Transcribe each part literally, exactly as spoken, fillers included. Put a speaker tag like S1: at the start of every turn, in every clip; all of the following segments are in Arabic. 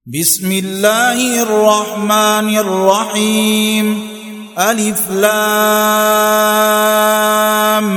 S1: بسم الله الرحمن الرحيم. ألف لام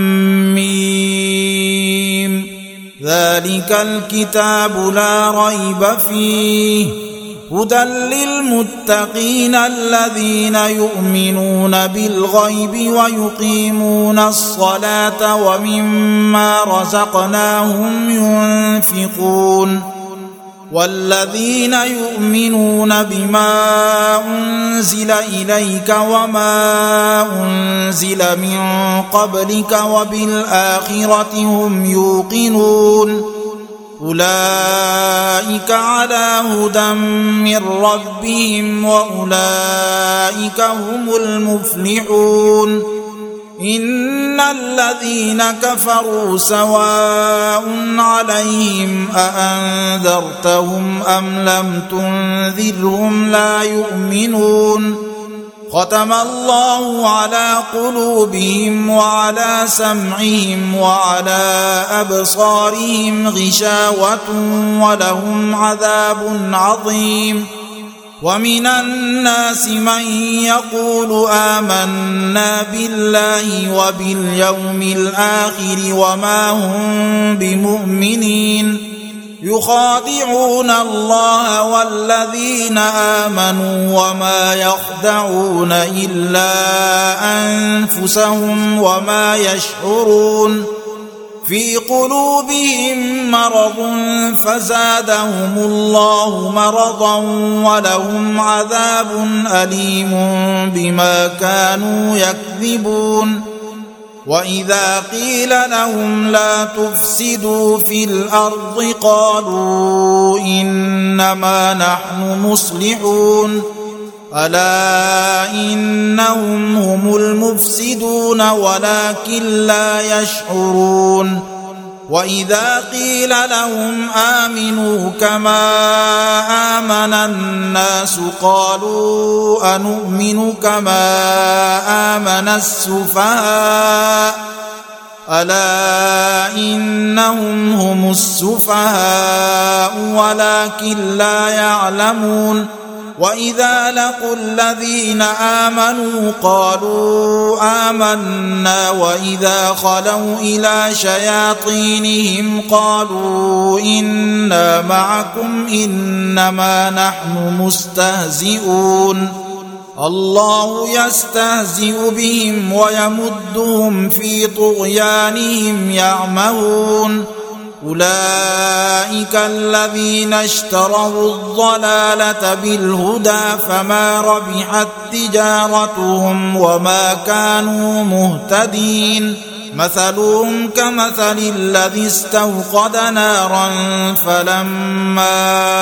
S1: ميم. ذلك الكتاب لا ريب فيه هدى للمتقين الذين يؤمنون بالغيب ويقيمون الصلاة ومما رزقناهم ينفقون والذين يؤمنون بما أنزل إليك وما أنزل من قبلك وبالآخرة هم يوقنون أولئك على هدى من ربهم وأولئك هم المفلحون. إن الذين كفروا سواء عليهم أأنذرتهم أم لم تنذرهم لا يؤمنون. ختم الله على قلوبهم وعلى سمعهم وعلى أبصارهم غشاوة ولهم عذاب عظيم. ومن الناس من يقول آمنا بالله وباليوم الآخر وما هم بمؤمنين يخادعون الله والذين آمنوا وما يخدعون إلا أنفسهم وما يشعرون. في قلوبهم مرض فزادهم الله مرضا ولهم عذاب أليم بما كانوا يكذبون. وإذا قيل لهم لا تفسدوا في الأرض قالوا إنما نحن مصلحون ألا إنهم هم المفسدون ولكن لا يشعرون. وإذا قيل لهم آمنوا كما آمن الناس قالوا أنؤمن كما آمن السفهاء ألا إنهم هم السفهاء ولكن لا يعلمون. وإذا لقوا الذين آمنوا قالوا آمنا وإذا خلوا إلى شياطينهم قالوا إنا معكم إنما نحن مستهزئون. الله يستهزئ بهم ويمدهم في طغيانهم يعمهون. أولئك الذين اشتروا الضلالة بالهدى فما ربحت تجارتهم وما كانوا مهتدين. مثلهم كمثل الذي استوقد نارا فلما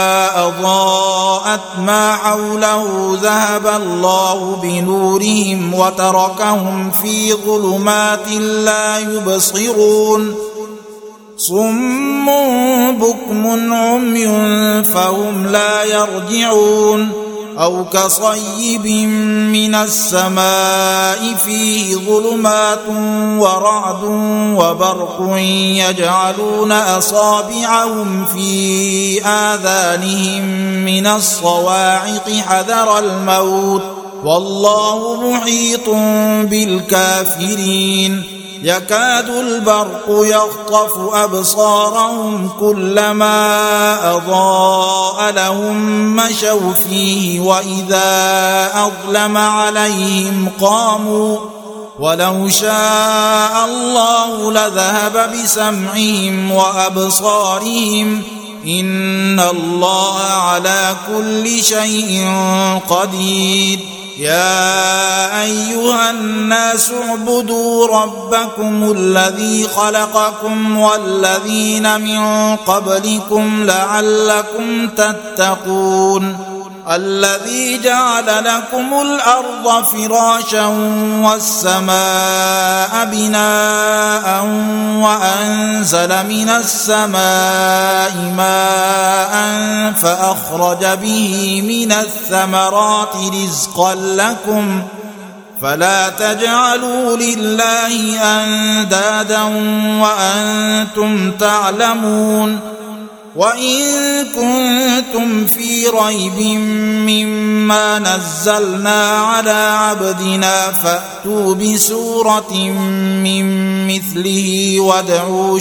S1: أضاءت ما حوله ذهب الله بنورهم وتركهم في ظلمات لا يبصرون. صم بكم عمي فهم لا يرجعون. أو كصيب من السماء فيه ظلمات ورعد وبرق يجعلون أصابعهم في آذانهم من الصواعق حذر الموت والله محيط بالكافرين. يكاد البرق يخطف أبصارهم كلما أضاء لهم مشوا فيه وإذا أظلم عليهم قاموا ولو شاء الله لذهب بسمعهم وأبصارهم إن الله على كل شيء قدير. يا أيها الناس اعبدوا ربكم الذي خلقكم والذين من قبلكم لعلكم تتقون. الذي جعل لكم الأرض فراشا والسماء بناء وأنزل من السماء ماء فأخرج به من الثمرات رزقا لكم فلا تجعلوا لله أندادا وأنتم تعلمون. وإن كنتم في ريب مما نزلنا على عبدنا فأتوا بسورة من مثله وادعوا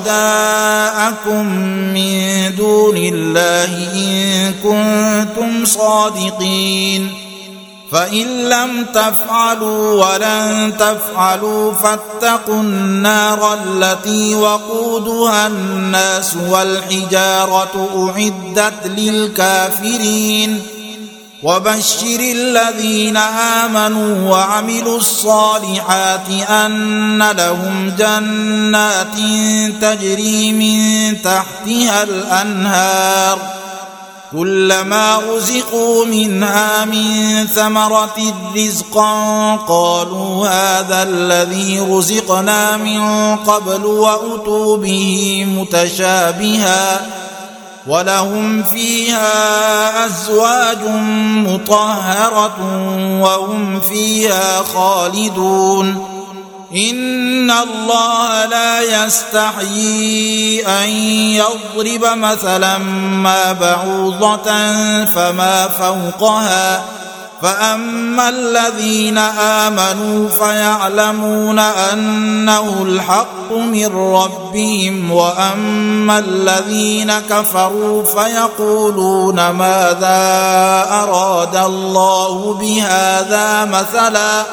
S1: شهداءكم من دون الله إن كنتم صادقين فإن لم تفعلوا ولن تفعلوا فاتقوا النار التي وقودها الناس والحجارة أعدت للكافرين وبشر الذين آمنوا وعملوا الصالحات أن لهم جنات تجري من تحتها الأنهار كلما رزقوا منها من ثمرة رزقا قالوا هذا الذي رزقنا من قبل وأتوا به متشابها ولهم فيها أزواج مطهرة وهم فيها خالدون إن الله لا يستحيي أن يضرب مثلا ما بعوضة فما فوقها فأما الذين آمنوا فيعلمون أنه الحق من ربهم وأما الذين كفروا فيقولون ماذا أراد الله بهذا مثلا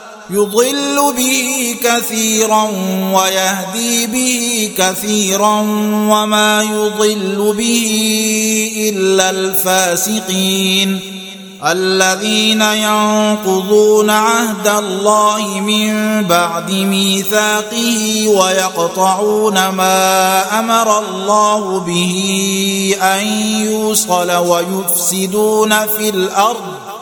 S1: يضل به كثيرا ويهدي به كثيرا وما يضل به إلا الفاسقين الذين ينقضون عهد الله من بعد ميثاقه ويقطعون ما أمر الله به أن يوصل ويفسدون في الأرض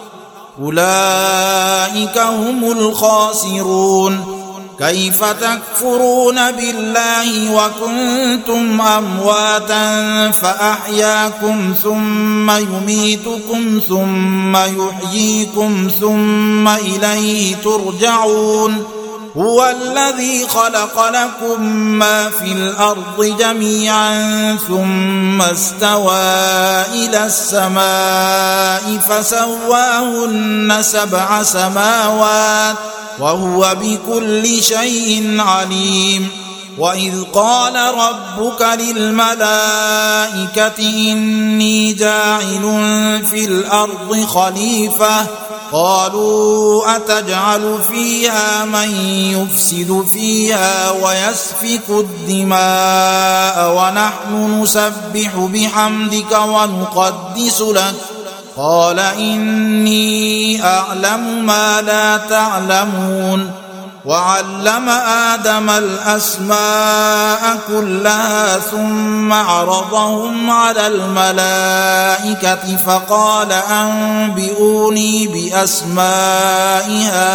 S1: أولئك هم الخاسرون كيف تكفرون بالله وكنتم أمواتا فأحياكم ثم يميتكم ثم يحييكم ثم إليه ترجعون هو الذي خلق لكم ما في الأرض جميعا ثم استوى إلى السماء فسواهن سبع سماوات وهو بكل شيء عليم وإذ قال ربك للملائكة إني جاعل في الأرض خليفة قالوا أتجعل فيها من يفسد فيها ويسفك الدماء ونحن نسبح بحمدك ونقدس لك قال إني أعلم ما لا تعلمون وعلم آدم الأسماء كلها ثم عرضهم على الملائكة فقال أنبئوني بأسماء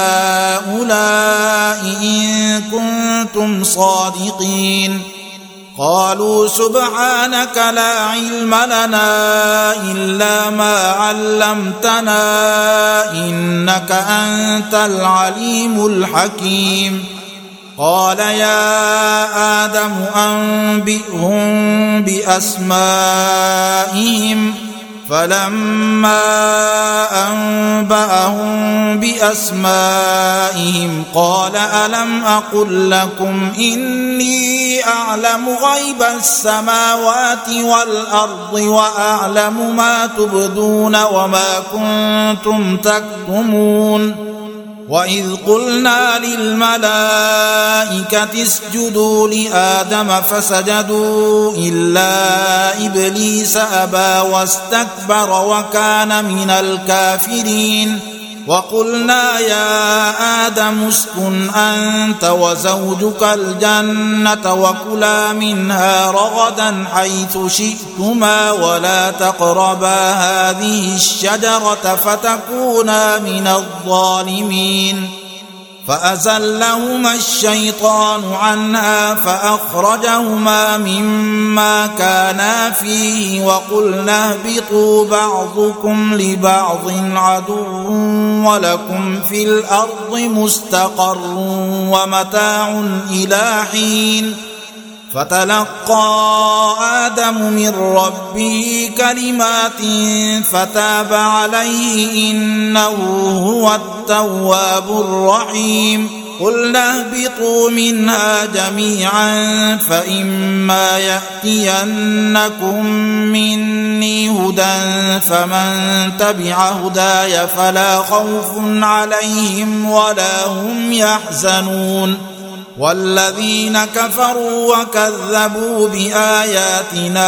S1: هؤلاء إن كنتم صادقين قالوا سبحانك لا علم لنا إلا ما علمتنا إنك أنت العليم الحكيم قال يا آدم أنبئهم بأسمائهم فلما أنبأهم بأسمائهم قال ألم أقل لكم إني أعلم غيب السماوات والأرض وأعلم ما تبدون وما كنتم تكتمون وإذ قلنا للملائكة اسجدوا لآدم فسجدوا إلا إبليس أبى واستكبر وكان من الكافرين وقلنا يا آدم اسكن أنت وزوجك الجنة وكلا منها رغدا حيث شئتما ولا تقربا هذه الشجرة فتكونا من الظالمين فأزلهما الشيطان عنها فأخرجهما مما كانا فيه وقلنا اهبطوا بعضكم لبعض عدو ولكم في الأرض مستقر ومتاع إلى حين فتلقى آدم من ربه كلمات فتاب عليه إنه هو التواب الرحيم قلنا اهبطوا منها جميعا فإما يأتينكم مني هدى فمن تبع هداي فلا خوف عليهم ولا هم يحزنون والذين كفروا وكذبوا بآياتنا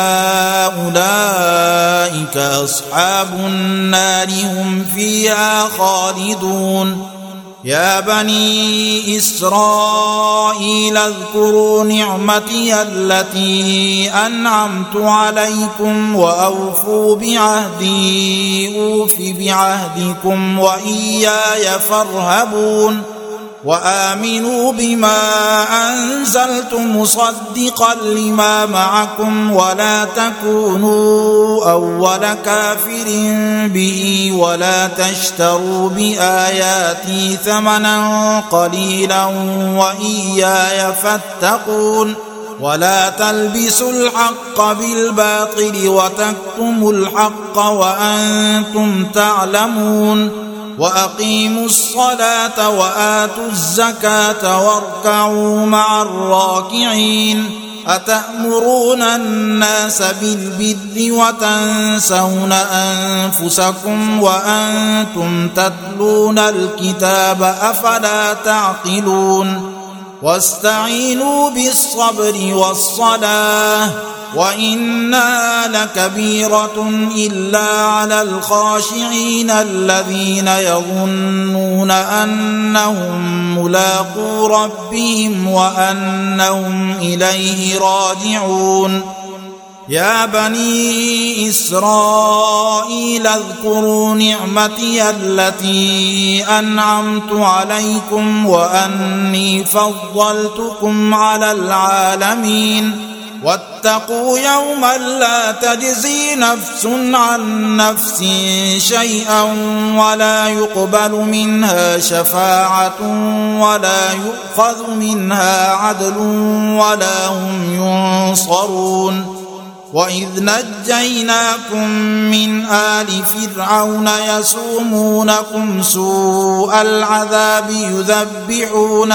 S1: أولئك أصحاب النار هم فيها خالدون يا بني إسرائيل اذكروا نعمتي التي أنعمت عليكم وأوفوا بعهدي أوف بعهدكم وإياي فارهبون وآمنوا بما أنزلت مصدقا لما معكم ولا تكونوا أول كافر به ولا تشتروا بآياتي ثمنا قليلا وإياي فاتقون ولا تلبسوا الحق بالباطل وتكتموا الحق وأنتم تعلمون وأقيموا الصلاة وآتوا الزكاة واركعوا مع الراكعين أتأمرون الناس بالبر وتنسون أنفسكم وأنتم تتلون الكتاب أفلا تعقلون واستعينوا بالصبر والصلاة وإنها لكبيرة إلا على الخاشعين الذين يظنون أنهم ملاقو ربهم وأنهم إليه راجعون يا بني إسرائيل اذكروا نعمتي التي أنعمت عليكم وأني فضلتكم على العالمين واتقوا يوما لا تجزي نفس عن نفس شيئا ولا يقبل منها شفاعة ولا يؤخذ منها عدل ولا هم ينصرون وإذ نجيناكم من آل فرعون يسومونكم سوء العذاب يذبحون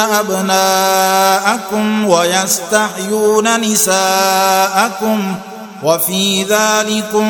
S1: أبناءكم ويستحيون نساءكم وفي ذلكم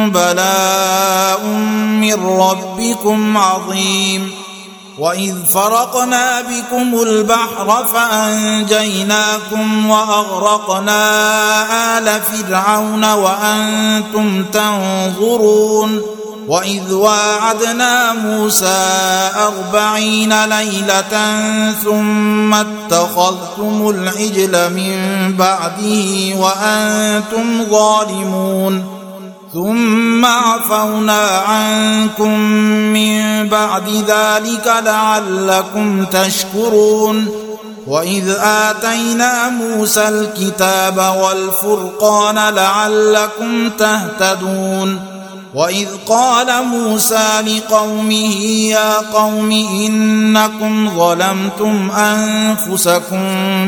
S1: بلاء من ربكم عظيم وإذ فرقنا بكم البحر فأنجيناكم وأغرقنا آل فرعون وأنتم تنظرون وإذ واعدنا موسى أربعين ليلة ثم اتخذتم العجل من بعده وأنتم ظالمون ثم عفونا عنكم من بعد ذلك لعلكم تشكرون وإذ آتينا موسى الكتاب والفرقان لعلكم تهتدون وإذ قال موسى لقومه يا قوم إنكم ظلمتم أنفسكم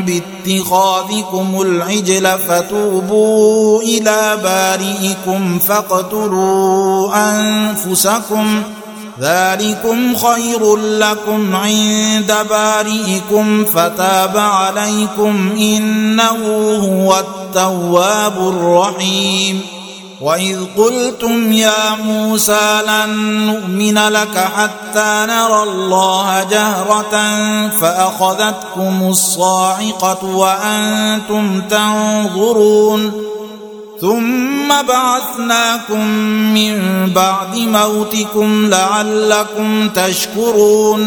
S1: باتخاذكم العجل فتوبوا إلى بارئكم فاقتلوا أنفسكم ذلكم خير لكم عند بارئكم فتاب عليكم إنه هو التواب الرحيم وإذ قلتم يا موسى لن نؤمن لك حتى نرى الله جهرة فأخذتكم الصاعقة وأنتم تنظرون ثم بعثناكم من بعد موتكم لعلكم تشكرون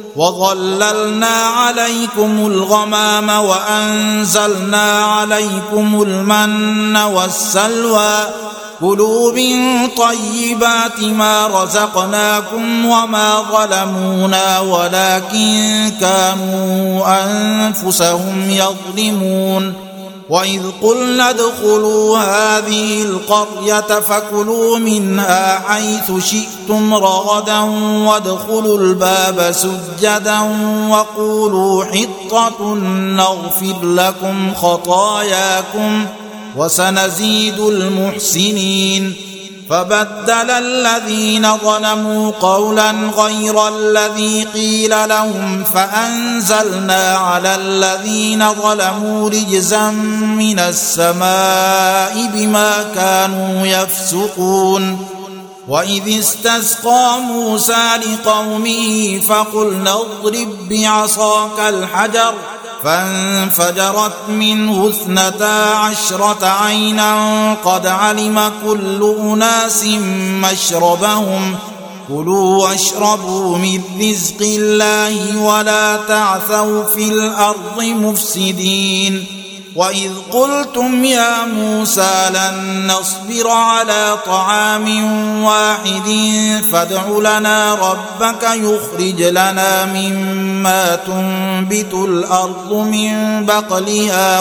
S1: وظللنا عليكم الغمام وأنزلنا عليكم المن والسلوى كلوا من طيبات ما رزقناكم وما ظلمونا ولكن كانوا أنفسهم يظلمون وإذ قلنا ادخلوا هذه القرية فكلوا منها حيث شئتم رغدا وادخلوا الباب سجدا وقولوا حطة نغفر لكم خطاياكم وسنزيد المحسنين. فبدل الذين ظلموا قولا غير الذي قيل لهم فأنزلنا على الذين ظلموا رجزا من السماء بما كانوا يفسقون. وإذ استسقى موسى لقومه فقلنا اضرب بعصاك الحجر فانفجرت منه اثنتا عشرة عينا قد علم كل أناس مشربهم كلوا واشربوا من رزق الله ولا تعثوا في الأرض مفسدين. وإذ قلتم يا موسى لن نصبر على طعام واحد فادع لنا ربك يخرج لنا مما تنبت الأرض من بقلها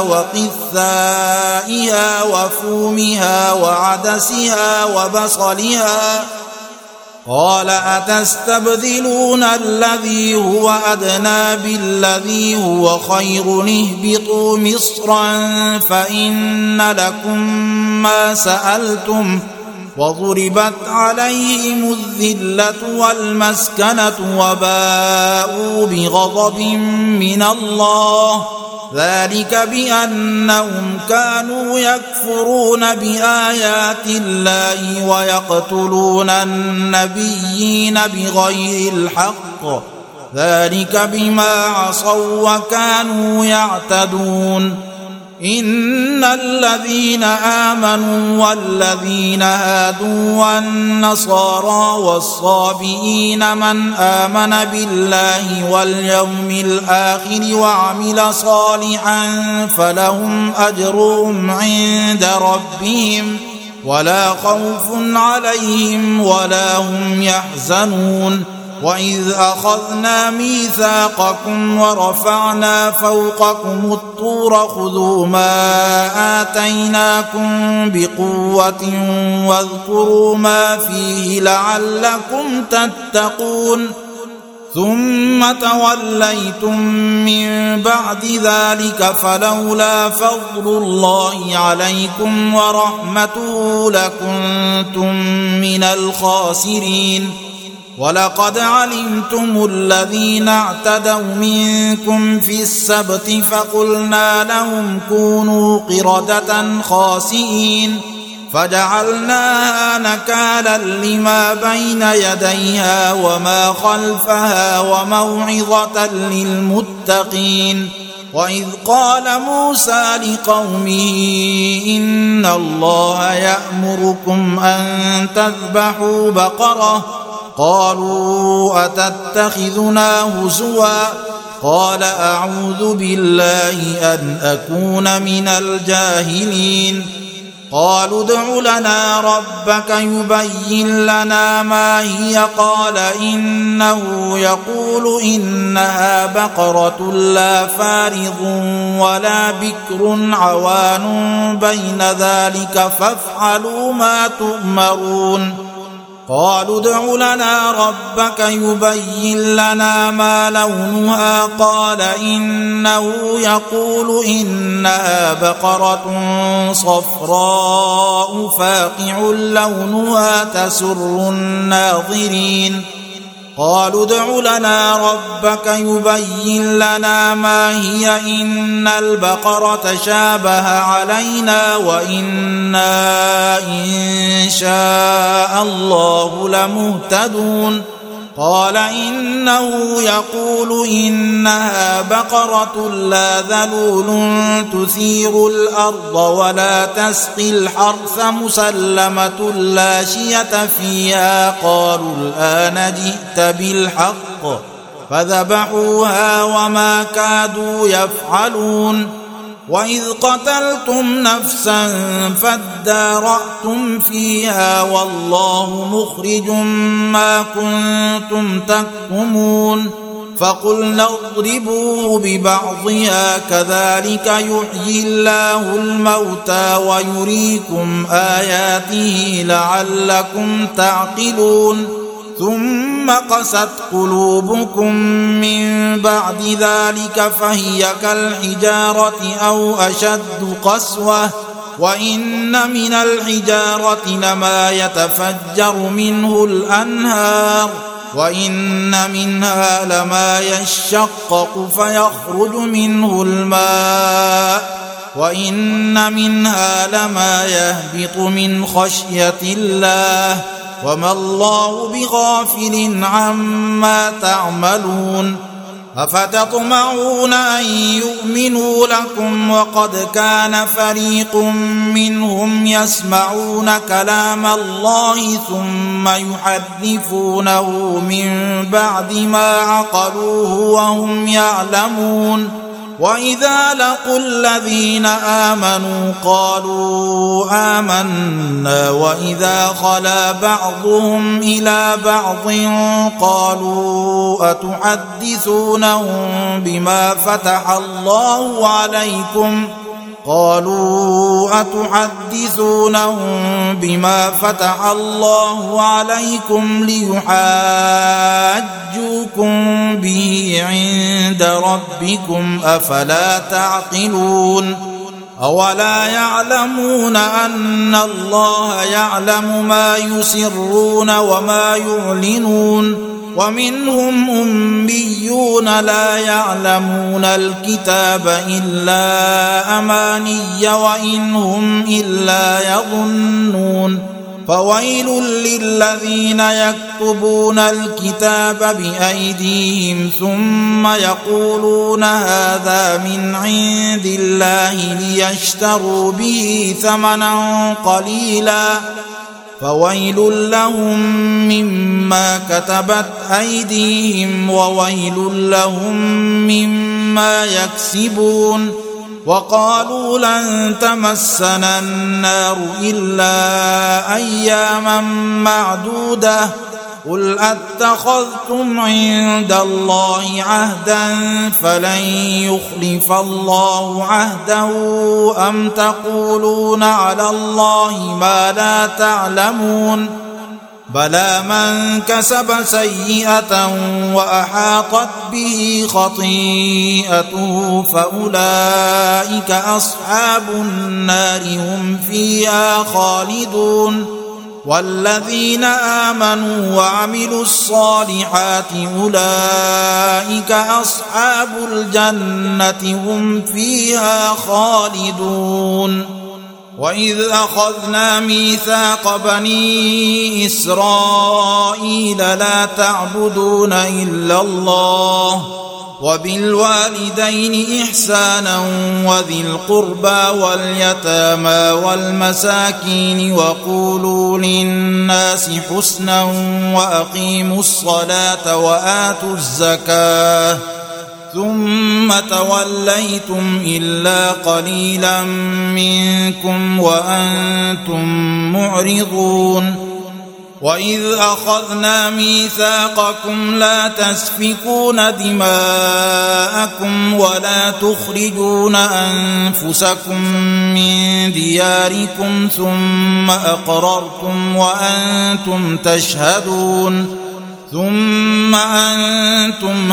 S1: وقثائها وفومها وعدسها وبصلها قال أتستبدلون الذي هو أدنى بالذي هو خير اهبطوا مصرا فإن لكم ما سألتم وضربت عليهم الذلة والمسكنة وباءوا بغضب من الله ذلك بأنهم كانوا يكفرون بآيات الله ويقتلون النبيين بغير الحق ذلك بما عصوا وكانوا يعتدون. إن الذين آمنوا والذين هادوا والنصارى والصابئين من آمن بالله واليوم الآخر وعمل صالحا فلهم أجرهم عند ربهم ولا خوف عليهم ولا هم يحزنون. وإذ أخذنا ميثاقكم ورفعنا فوقكم الطور خذوا ما آتيناكم بقوة واذكروا ما فيه لعلكم تتقون ثم توليتم من بعد ذلك فلولا فضل الله عليكم ورحمته لكنتم من الخاسرين. ولقد علمتم الذين اعتدوا منكم في السبت فقلنا لهم كونوا قردة خاسئين فجعلناها نكالا لما بين يديها وما خلفها وموعظة للمتقين. وإذ قال موسى لقومه إن الله يأمركم أن تذبحوا بقرة قالوا أتتخذنا هزوا قال أعوذ بالله أن أكون من الجاهلين. قالوا ادع لنا ربك يبين لنا ما هي قال إنه يقول إنها بقرة لا فارض ولا بكر عوان بين ذلك فافعلوا ما تؤمرون. قالوا ادع لنا ربك يبين لنا ما لونها قال إنه يقول إنها بقرة صفراء فاقع لونها تسر الناظرين. قالوا ادع لنا ربك يبين لنا ما هي إن البقرة شابه علينا وإنا إن شاء الله لمهتدون. قال إنه يقول إنها بقرة لا ذلول تثير الأرض ولا تسقي الحرث مسلمة لا شية فيها قالوا الآن جئت بالحق فذبحوها وما كادوا يفعلون. وإذ قتلتم نفسا فادارأتم فيها والله مخرج ما كنتم تكتمون. فقلنا اضربوه ببعضها كذلك يحيي الله الموتى ويريكم آياته لعلكم تعقلون ثم قست قلوبكم من بعد ذلك فهي كالحجارة أو أشد قسوة وإن من الحجارة لما يتفجر منه الأنهار وإن منها لما يشقق فيخرج منه الماء وإن منها لما يهبط من خشية الله وما الله بغافل عما تعملون أفتطمعون أن يؤمنوا لكم وقد كان فريق منهم يسمعون كلام الله ثم يحرفونه من بعد ما عقلوه وهم يعلمون وإذا لقوا الذين آمنوا قالوا آمنا وإذا خلا بعضهم إلى بعض قالوا أتحدثونهم بما فتح الله عليكم قالوا أتحدثونهم بما فتح الله عليكم ليحاجوكم به عند ربكم أفلا تعقلون أولا يعلمون أن الله يعلم ما يسرون وما يعلنون ومنهم أميون لا يعلمون الكتاب إلا أماني وإن هم إلا يظنون فويل للذين يكتبون الكتاب بأيديهم ثم يقولون هذا من عند الله ليشتروا به ثمنا قليلا فويل لهم مما كتبت أيديهم وويل لهم مما يكسبون وقالوا لن تمسنا النار إلا أياما معدودة قل أتخذتم عند الله عهدا فلن يخلف الله عهده أم تقولون على الله ما لا تعلمون بلى من كسب سيئة وأحاطت به خطيئته فأولئك أصحاب النار هم فيها خالدون والذين آمنوا وعملوا الصالحات أولئك أصحاب الجنة هم فيها خالدون وإذ أخذنا ميثاق بني إسرائيل لا تعبدون إلا الله وبالوالدين إحسانا وذي القربى واليتامى والمساكين وقولوا للناس حسنا وأقيموا الصلاة وآتوا الزكاة ثم توليتم إلا قليلا منكم وأنتم معرضون وإذ أخذنا ميثاقكم لا تسفكون دماءكم ولا تخرجون أنفسكم من دياركم ثم أقررتم وأنتم تشهدون ثم أنتم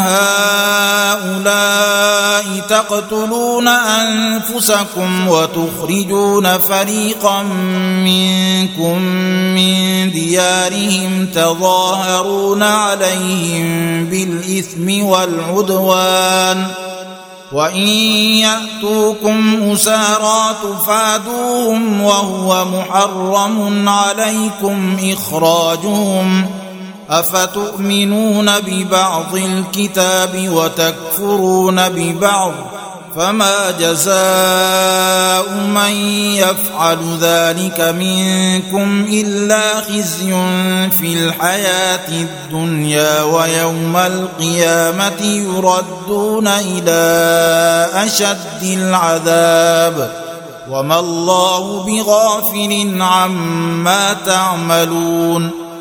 S1: هؤلاء تقتلون أنفسكم وتخرجون فريقا منكم من ديارهم تظاهرون عليهم بالإثم والعدوان وإن يأتوكم أسارى تفادوهم وهو محرم عليكم إخراجهم أفتؤمنون ببعض الكتاب وتكفرون ببعض فما جزاء من يفعل ذلك منكم إلا خزي في الحياة الدنيا ويوم القيامة يردون إلى أشد العذاب وما الله بغافل عما تعملون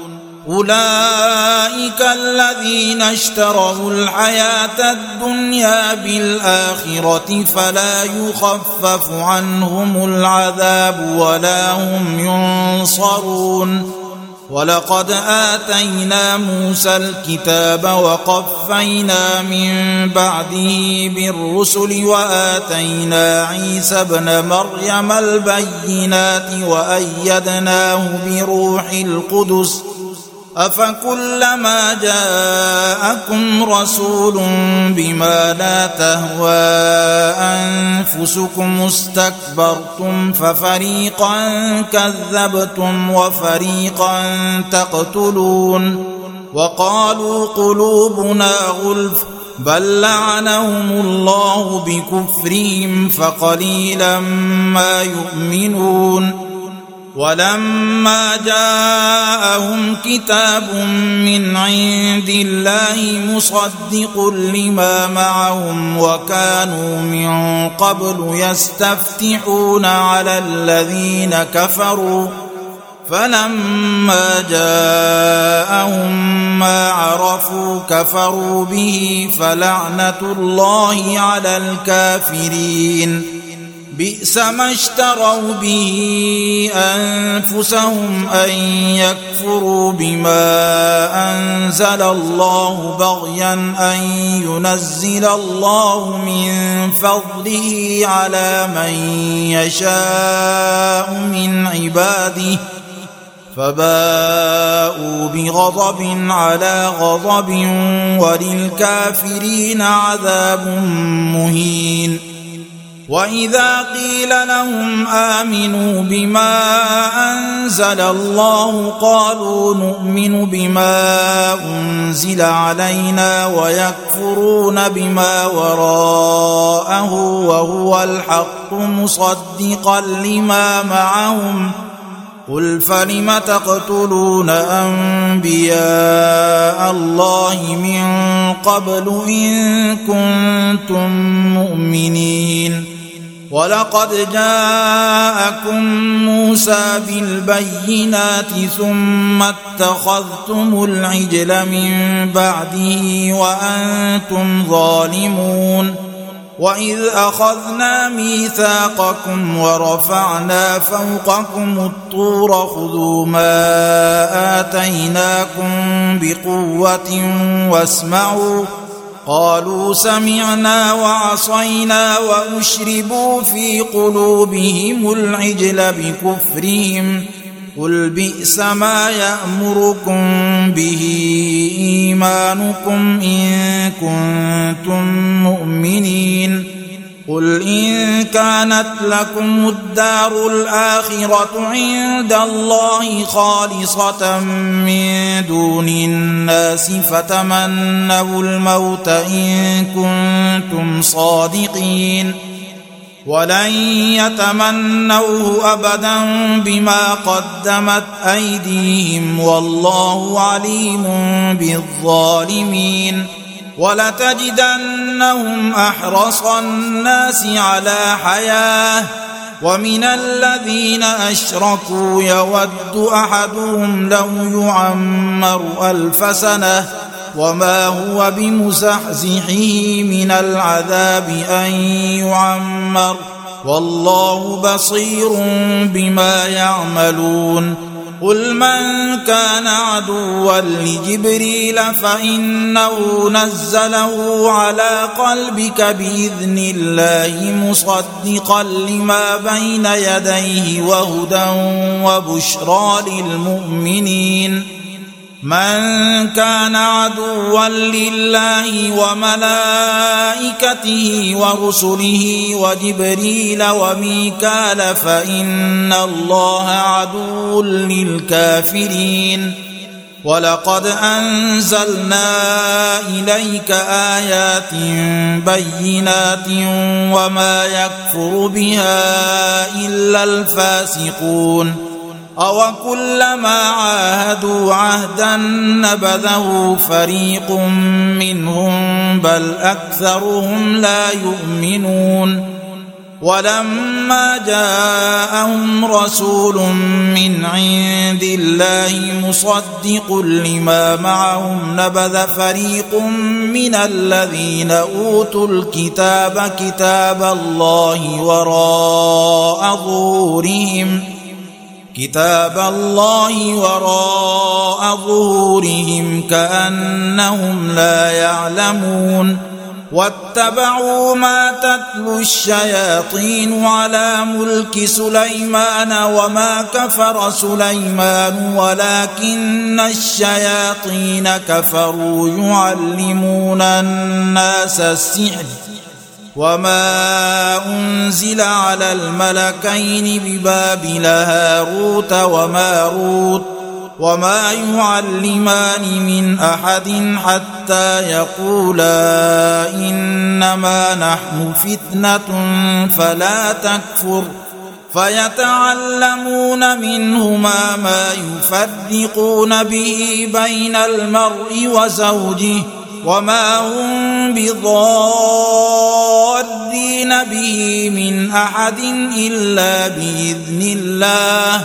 S1: أولئك الذين اشتروا الحياة الدنيا بالآخرة فلا يخفف عنهم العذاب ولا هم ينصرون. ولقد آتينا موسى الكتاب وقفينا من بعده بالرسل وآتينا عيسى ابن مريم البينات وأيدناه بروح القدس أفكلما جاءكم رسول بما لا تهوى أنفسكم استكبرتم ففريقا كذبتم وفريقا تقتلون وقالوا قلوبنا غلف بل لعنهم الله بكفرهم فقليلا ما يؤمنون. ولما جاءهم كتاب من عند الله مصدق لما معهم وكانوا من قبل يستفتحون على الذين كفروا فلما جاءهم ما عرفوا كفروا به فلعنة الله على الكافرين. بئس ما اشتروا به أنفسهم أن يكفروا بما أنزل الله بغيا أن ينزل الله من فضله على من يشاء من عباده فباءوا بغضب على غضب وللكافرين عذاب مهين. وإذا قيل لهم آمنوا بما أنزل الله قالوا نؤمن بما أنزل علينا ويكفرون بما وراءه وهو الحق مصدقا لما معهم قل فلم تقتلون أنبياء الله من قبل إن كنتم مؤمنين. ولقد جاءكم موسى بالبينات ثم اتخذتم العجل من بعده وأنتم ظالمون. وإذ أخذنا ميثاقكم ورفعنا فوقكم الطور خذوا ما آتيناكم بقوة واسمعوا قالوا سمعنا وعصينا وأشربوا في قلوبهم العجل بكفرهم قل بئس ما يأمركم به إيمانكم إن كنتم مؤمنين. قل إن كانت لكم الدار الآخرة عند الله خالصة من دون الناس فتمنوا الموت إن كنتم صادقين ولن يتمنوه أبدا بما قدمت أيديهم والله عليم بالظالمين. ولتجدنهم أحرص الناس على حياة ومن الذين أشركوا يود أحدهم لو يعمر ألف سنة وما هو بمزحزحه من العذاب أن يعمر والله بصير بما يعملون. قل من كان عدوا لجبريل فإنه نزله على قلبك بإذن الله مصدقا لما بين يديه وهدى وبشرى للمؤمنين. من كان عدوا لله وملائكته ورسله وجبريل وميكال فإن الله عدو للكافرين. ولقد أنزلنا إليك آيات بينات وما يكفر بها إلا الفاسقون. أوكلما عاهدوا عهدا نبذه فريق منهم بل أكثرهم لا يؤمنون. ولما جاءهم رسول من عند الله مصدق لما معهم نبذ فريق من الذين أوتوا الكتاب كتاب الله وراء ظهورهم كتاب الله وراء ظهورهم كأنهم لا يعلمون واتبعوا ما تتلو الشياطين على ملك سليمان وما كفر سليمان ولكن الشياطين كفروا يعلمون الناس السحر وما أنزل على الملكين ببابل هاروت وماروت وما يعلمان من أحد حتى يقولا إنما نحن فتنة فلا تكفر فيتعلمون منهما ما يفرقون به بين المرء وزوجه وما هم بضارين به من أحد إلا بإذن الله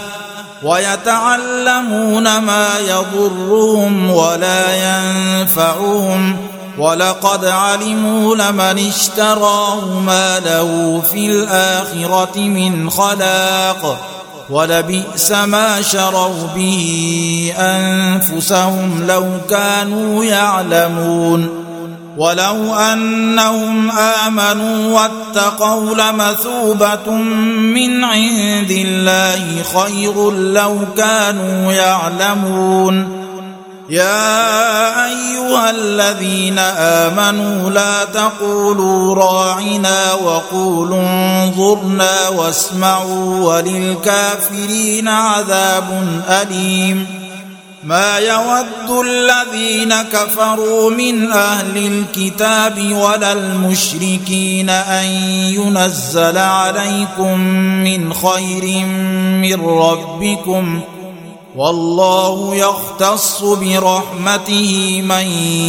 S1: ويتعلمون ما يضرهم ولا ينفعهم ولقد علموا لمن اشتراه ما له في الآخرة من خلاق ولبئس ما شروا به أنفسهم لو كانوا يعلمون ولو أنهم آمنوا واتقوا لمثوبة من عند الله خير لو كانوا يعلمون يا أيها الذين آمنوا لا تقولوا راعنا وقولوا انظرنا واسمعوا وللكافرين عذاب أليم ما يود الذين كفروا من أهل الكتاب ولا المشركين أن ينزل عليكم من خير من ربكم والله يختص برحمته من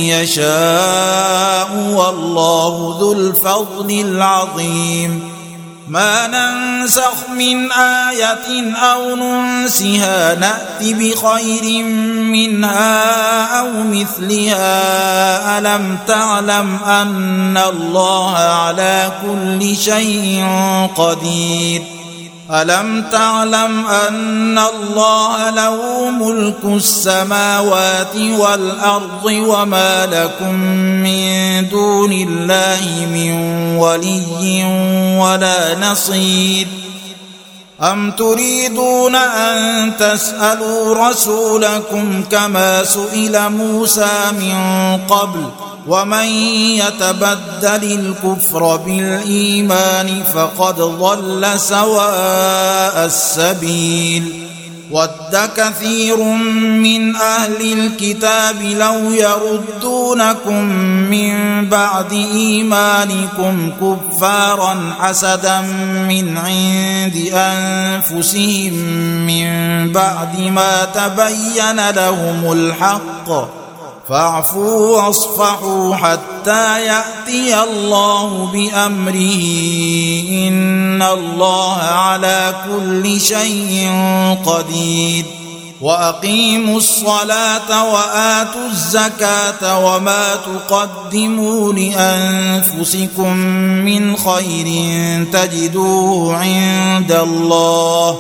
S1: يشاء والله ذو الفضل العظيم ما ننسخ من آية أو ننسها نأت بخير منها أو مثلها ألم تعلم أن الله على كل شيء قدير ألم تعلم أن الله له ملك السماوات والأرض وما لكم من دون الله من ولي ولا نصير أم تريدون أن تسألوا رسولكم كما سئل موسى من قبل ومن يتبدل الكفر بالإيمان فقد ضل سواء السبيل ود كثير من أهل الكتاب لو يردونكم من بعد إيمانكم كفارا حسدا من عند أنفسهم من بعد ما تبين لهم الحق فاعفوا واصفحوا حتى يأتي الله بأمره إن الله على كل شيء قدير وأقيموا الصلاة وآتوا الزكاة وما تقدموا لأنفسكم من خير تجدوه عند الله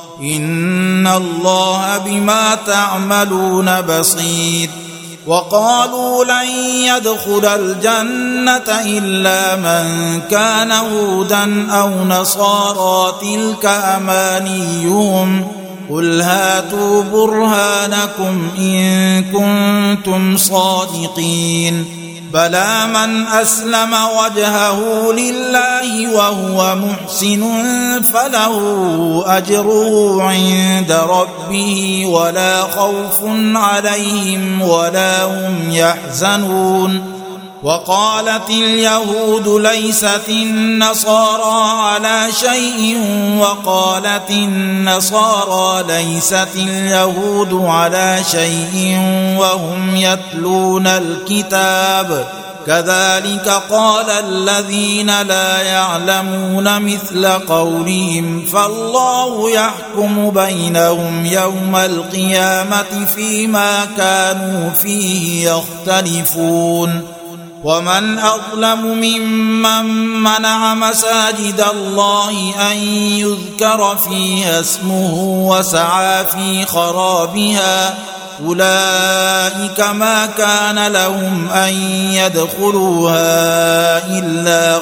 S1: إن الله بما تعملون بصير وقالوا لن يدخل الجنة إلا من كان هودا أو نصارى تلك أمانيهم قل هاتوا برهانكم إن كنتم صادقين بلى من أسلم وجهه لله وهو محسن فله أجره عند ربه ولا خوف عليهم ولا هم يحزنون وقالت اليهود ليست النصارى على شيء وقالت النصارى ليست اليهود على شيء وهم يتلون الكتاب كذلك قال الذين لا يعلمون مثل قولهم فالله يحكم بينهم يوم القيامة فيما كانوا فيه يختلفون ومن أظلم ممن منع مساجد الله أن يذكر فيها اسمه وسعى في خرابها أولئك ما كان لهم أن يدخلوها إلا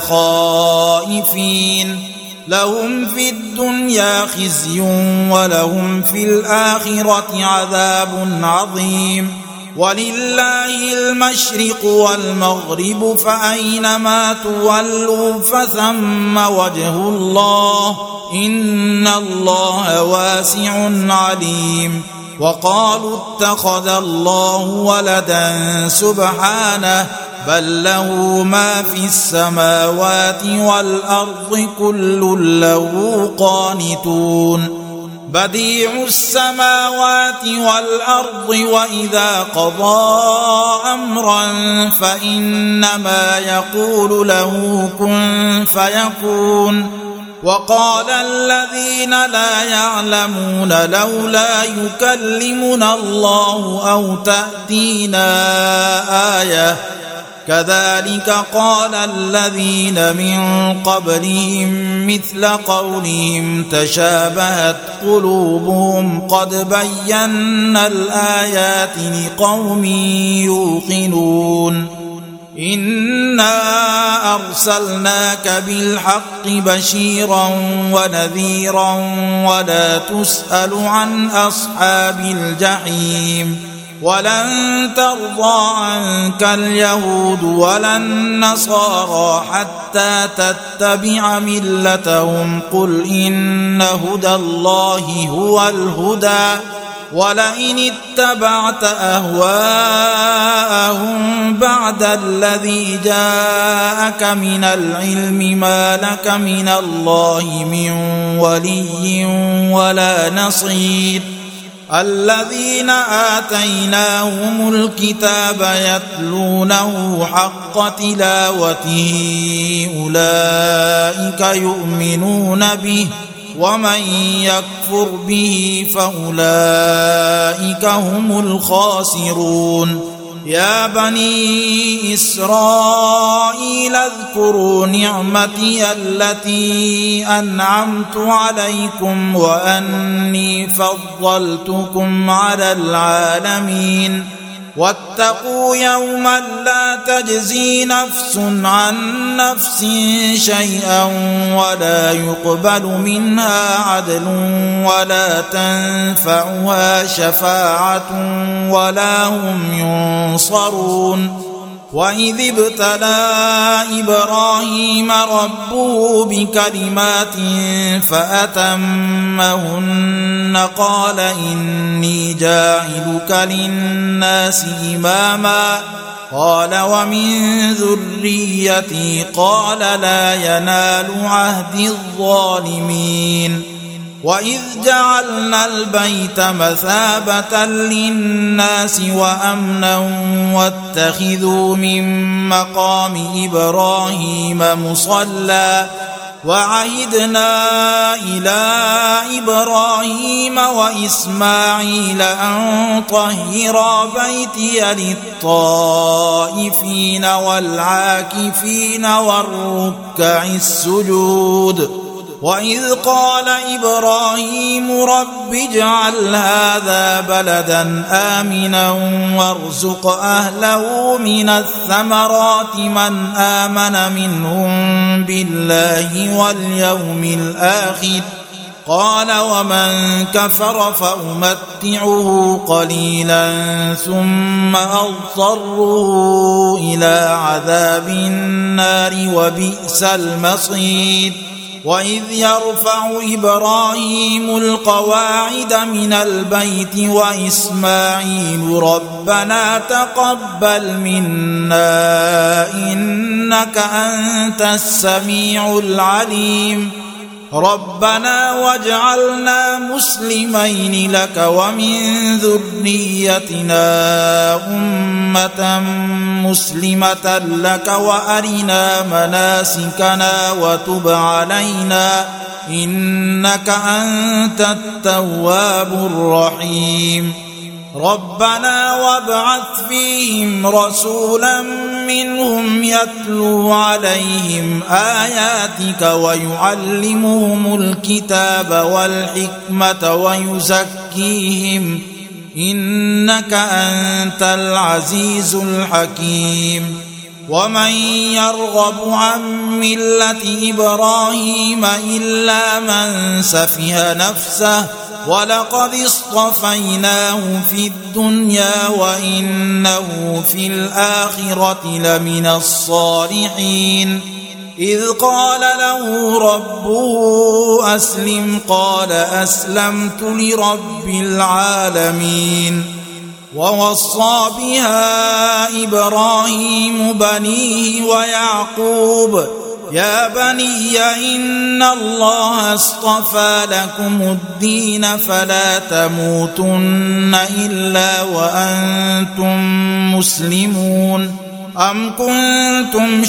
S1: خائفين لهم في الدنيا خزي ولهم في الآخرة عذاب عظيم ولله المشرق والمغرب فأينما تولوا فثم وجه الله إن الله واسع عليم وقالوا اتخذ الله ولدا سبحانه بل له ما في السماوات والأرض كل له قانتون بديع السماوات والأرض وإذا قضى أمرا فإنما يقول له كن فيكون وقال الذين لا يعلمون لولا يكلمنا الله أو تأتينا آية كذلك قال الذين من قبلهم مثل قولهم تشابهت قلوبهم قد بينا الآيات لقوم يوقنون إنا أرسلناك بالحق بشيرا ونذيرا ولا تسأل عن أصحاب الجحيم ولن ترضى عنك اليهود ولا النصارى حتى تتبع ملتهم قل إن هدى الله هو الهدى ولئن اتبعت أهواءهم بعد الذي جاءك من العلم ما لك من الله من ولي ولا نصير الذين آتيناهم الكتاب يتلونه حق تلاوته أولئك يؤمنون به ومن يكفر به فأولئك هم الخاسرون يا بني إسرائيل اذكروا نعمتي التي أنعمت عليكم وأني فضلتكم على العالمين واتقوا يوما لا تجزي نفس عن نفس شيئا ولا يقبل منها عدل ولا تنفعها شفاعة ولا هم ينصرون وإذ ابتلى إبراهيم ربه بكلمات فأتمهن قال إني جاعلك للناس إماما قال ومن ذريتي قال لا ينال عهد الظالمين وإذ جعلنا البيت مثابة للناس وأمنا واتخذوا من مقام إبراهيم مصلى وعهدنا إلى إبراهيم وإسماعيل أن طهرا بيتي للطائفين والعاكفين والركع السجود وإذ قال إبراهيم رب اجعل هذا بلدا آمنا وارزق أهله من الثمرات من آمن منهم بالله واليوم الآخر قال ومن كفر فأمتعه قليلا ثم أضطره إلى عذاب النار وبئس المصير وإذ يرفع إبراهيم القواعد من البيت وإسماعيل ربنا تقبل منا إنك أنت السميع العليم ربنا واجعلنا مسلمين لك ومن ذريتنا أمة مسلمة لك وأرنا مناسكنا وتب علينا إنك أنت التواب الرحيم ربنا وابعث فيهم رسولا منهم يتلو عليهم آياتك ويعلمهم الكتاب والحكمة ويزكيهم إنك أنت العزيز الحكيم ومن يرغب عن ملة إبراهيم إلا من سفه نفسه ولقد اصطفيناه في الدنيا وإنه في الآخرة لمن الصالحين إذ قال له ربه أسلم قال أسلمت لرب العالمين ووصى بها إبراهيم بنيه ويعقوب يا بني إن الله اصطفى لكم الدين فلا تموتن إلا وأنتم مسلمون أم كنتم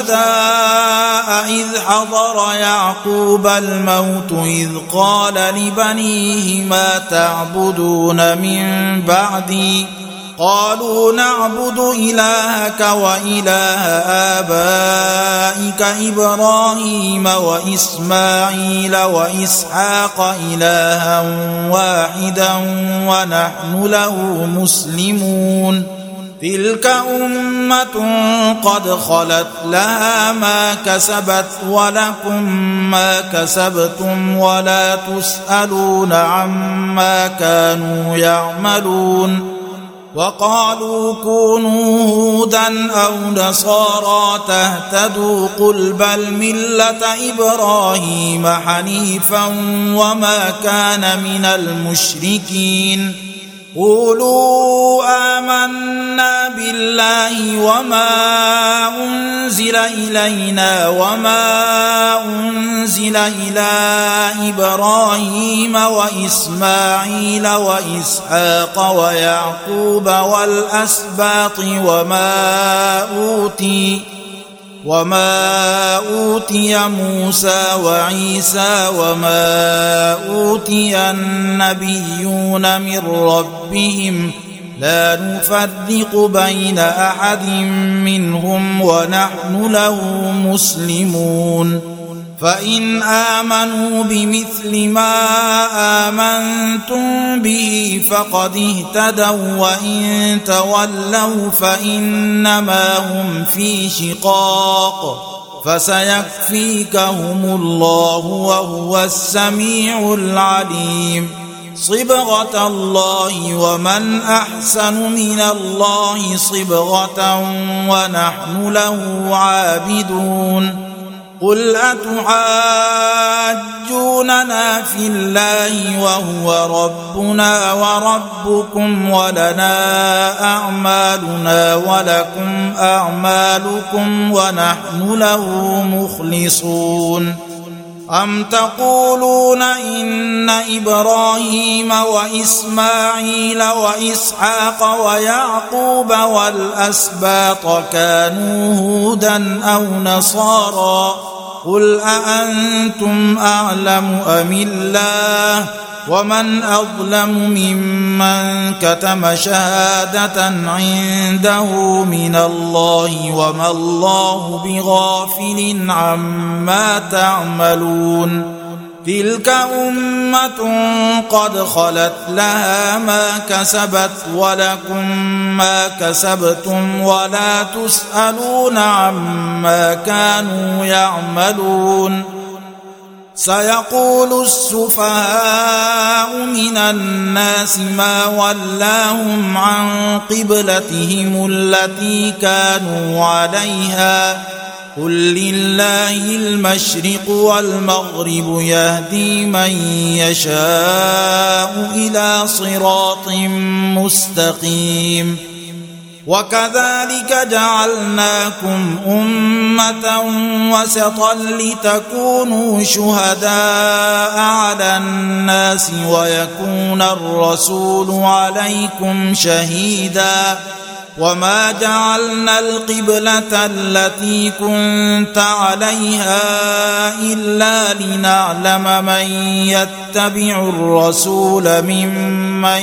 S1: شهداء إذ حضر يعقوب الموت إذ قال لبنيه ما تعبدون من بعدي قالوا نعبد إلهك وإله آبائك إبراهيم وإسماعيل وإسحاق إلها واحدا ونحن له مسلمون تلك أمة قد خلت لها ما كسبت ولكم ما كسبتم ولا تسألون عما كانوا يعملون وقالوا كونوا هودا أو نصارى تهتدوا قل بل ملة إبراهيم حنيفا وما كان من المشركين قولوا آمنا بالله وما أنزل إلينا وما أنزل إلى إبراهيم وإسماعيل وإسحاق ويعقوب والأسباط وما أوتي وما أوتي موسى وعيسى وما أوتي النبيون من ربهم لا نفرق بين أحد منهم ونحن له مسلمون فإن آمنوا بمثل ما آمنتم به فقد اهتدوا وإن تولوا فإنما هم في شقاق فسيكفيكهم الله وهو السميع العليم صبغة الله ومن أحسن من الله صبغة ونحن له عابدون قل أتحاجوننا في الله وهو ربنا وربكم ولنا أعمالنا ولكم أعمالكم ونحن له مخلصون أم تقولون إن إبراهيم وإسماعيل وإسحاق ويعقوب والأسباط كانوا هودا أو نصارى قل أأنتم أعلم أم الله ومن أظلم ممن كتم شهادة عنده من الله وما الله بغافل عما تعملون تلك أمة قد خلت لها ما كسبت ولكم ما كسبتم ولا تسألون عما كانوا يعملون سيقول السفهاء من الناس ما ولاهم عن قبلتهم التي كانوا عليها قل لله المشرق والمغرب يهدي من يشاء إلى صراط مستقيم وكذلك جعلناكم أمة وسطا لتكونوا شهداء على الناس ويكون الرسول عليكم شهيدا وما جعلنا القبلة التي كنت عليها إلا لنعلم من يتبع الرسول ممن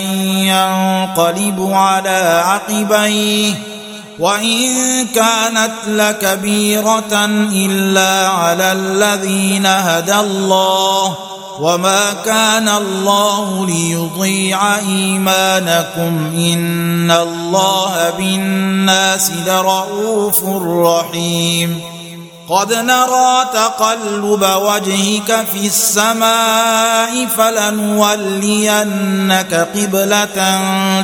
S1: ينقلب على عقبيه وإن كانت لكبيرة إلا على الذين هدى الله وما كان الله ليضيع إيمانكم إن الله بالناس لرؤوف رحيم قد نرى تقلب وجهك في السماء فلنولينك قبلة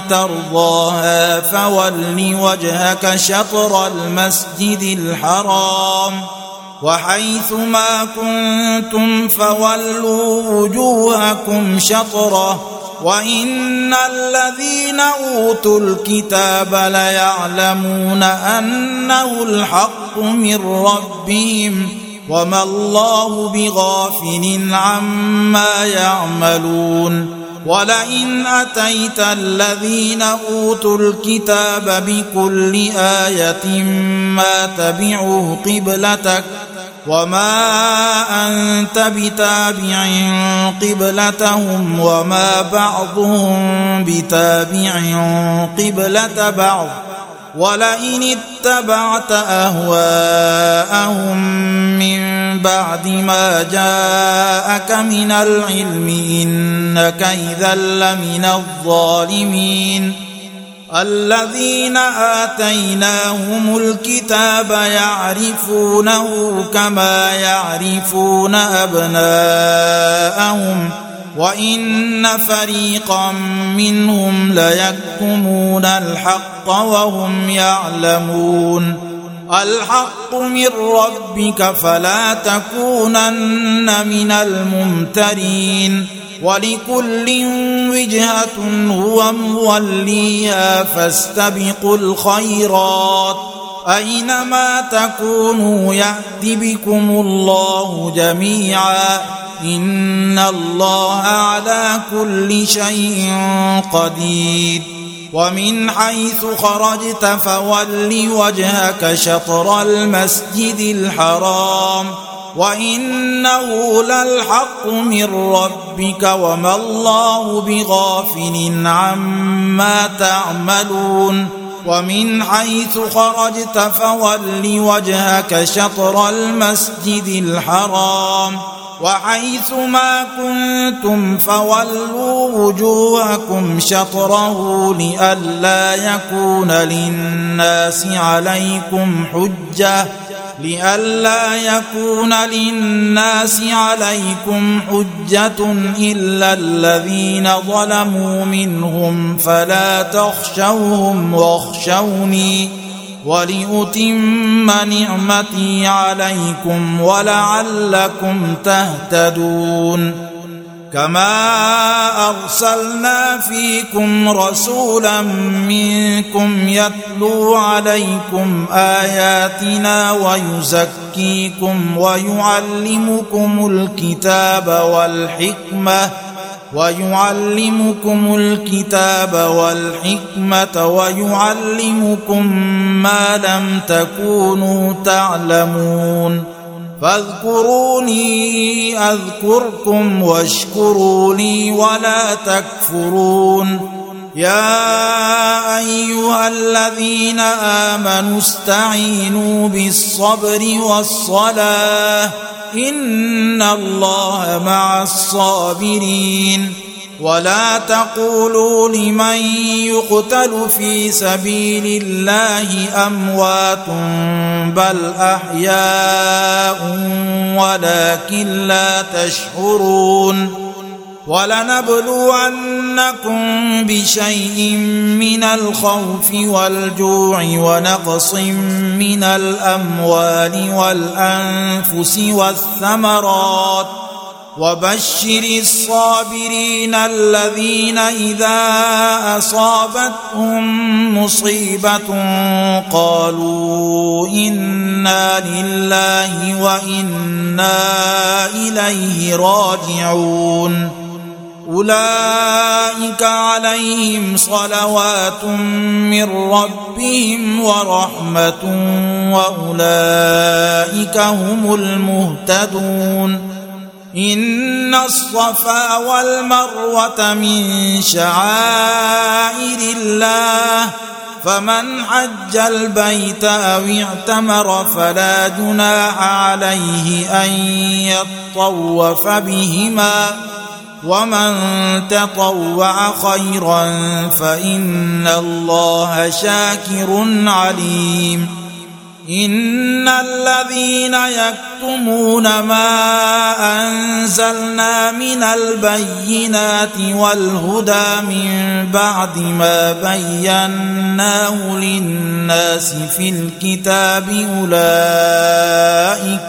S1: ترضاها فول وجهك شطر المسجد الحرام وحيث ما كنتم فولوا وجوهكم شطره وإن الذين أوتوا الكتاب ليعلمون أنه الحق من ربهم وما الله بغافل عما يعملون ولئن أتيت الذين أوتوا الكتاب بكل آية ما تبعوا قبلتك وما أنت بتابع قبلتهم وما بعضهم بتابع قبلة بعض ولئن اتبعت أهواءهم من بعد ما جاءك من العلم إنك إذا لمن الظالمين الذين آتيناهم الكتاب يعرفونه كما يعرفون أبناءهم وإن فريقا منهم ليكتمون الحق وهم يعلمون الحق من ربك فلا تكونن من الممترين ولكل وجهة هو موليها فاستبقوا الخيرات أينما تكونوا يأت بكم الله جميعا إن الله على كل شيء قدير ومن حيث خرجت فول وجهك شطر المسجد الحرام وإنه للحق من ربك وما الله بغافل عما تعملون ومن حيث خرجت فول وجهك شطر المسجد الحرام وحيث ما كنتم فولوا وجوهكم شطره لئلا يكون للناس عليكم حجة لئلا يكون للناس عليكم حجة إلا الذين ظلموا منهم فلا تخشوهم واخشوني ولأتم نعمتي عليكم ولعلكم تهتدون كما أرسلنا فيكم رسولا منكم يتلو عليكم آياتنا ويزكيكم ويعلمكم الكتاب والحكمة ويعلمكم الكتاب والحكمة ويعلمكم ما لم تكونوا تعلمون فاذكروني أذكركم واشكروا لي ولا تكفرون يا أيها الذين آمنوا استعينوا بالصبر والصلاة إن الله مع الصابرين ولا تقولوا لمن يقتل في سبيل الله أموات بل أحياء ولكن لا تشعرون ولنبلونكم بشيء من الخوف والجوع ونقص من الأموال والأنفس والثمرات وبشر الصابرين الذين إذا أصابتهم مصيبة قالوا إنا لله وإنا إليه راجعون أولئك عليهم صلوات من ربهم ورحمة وأولئك هم المهتدون إن الصفا والمروة من شعائر الله فمن حج البيت أو اعتمر فلا جناح عليه أن يطوف بهما ومن تطوع خيرا فإن الله شاكر عليم إن الذين يكتمون ما أنزلنا من البينات والهدى من بعد ما بيناه للناس في الكتاب أولئك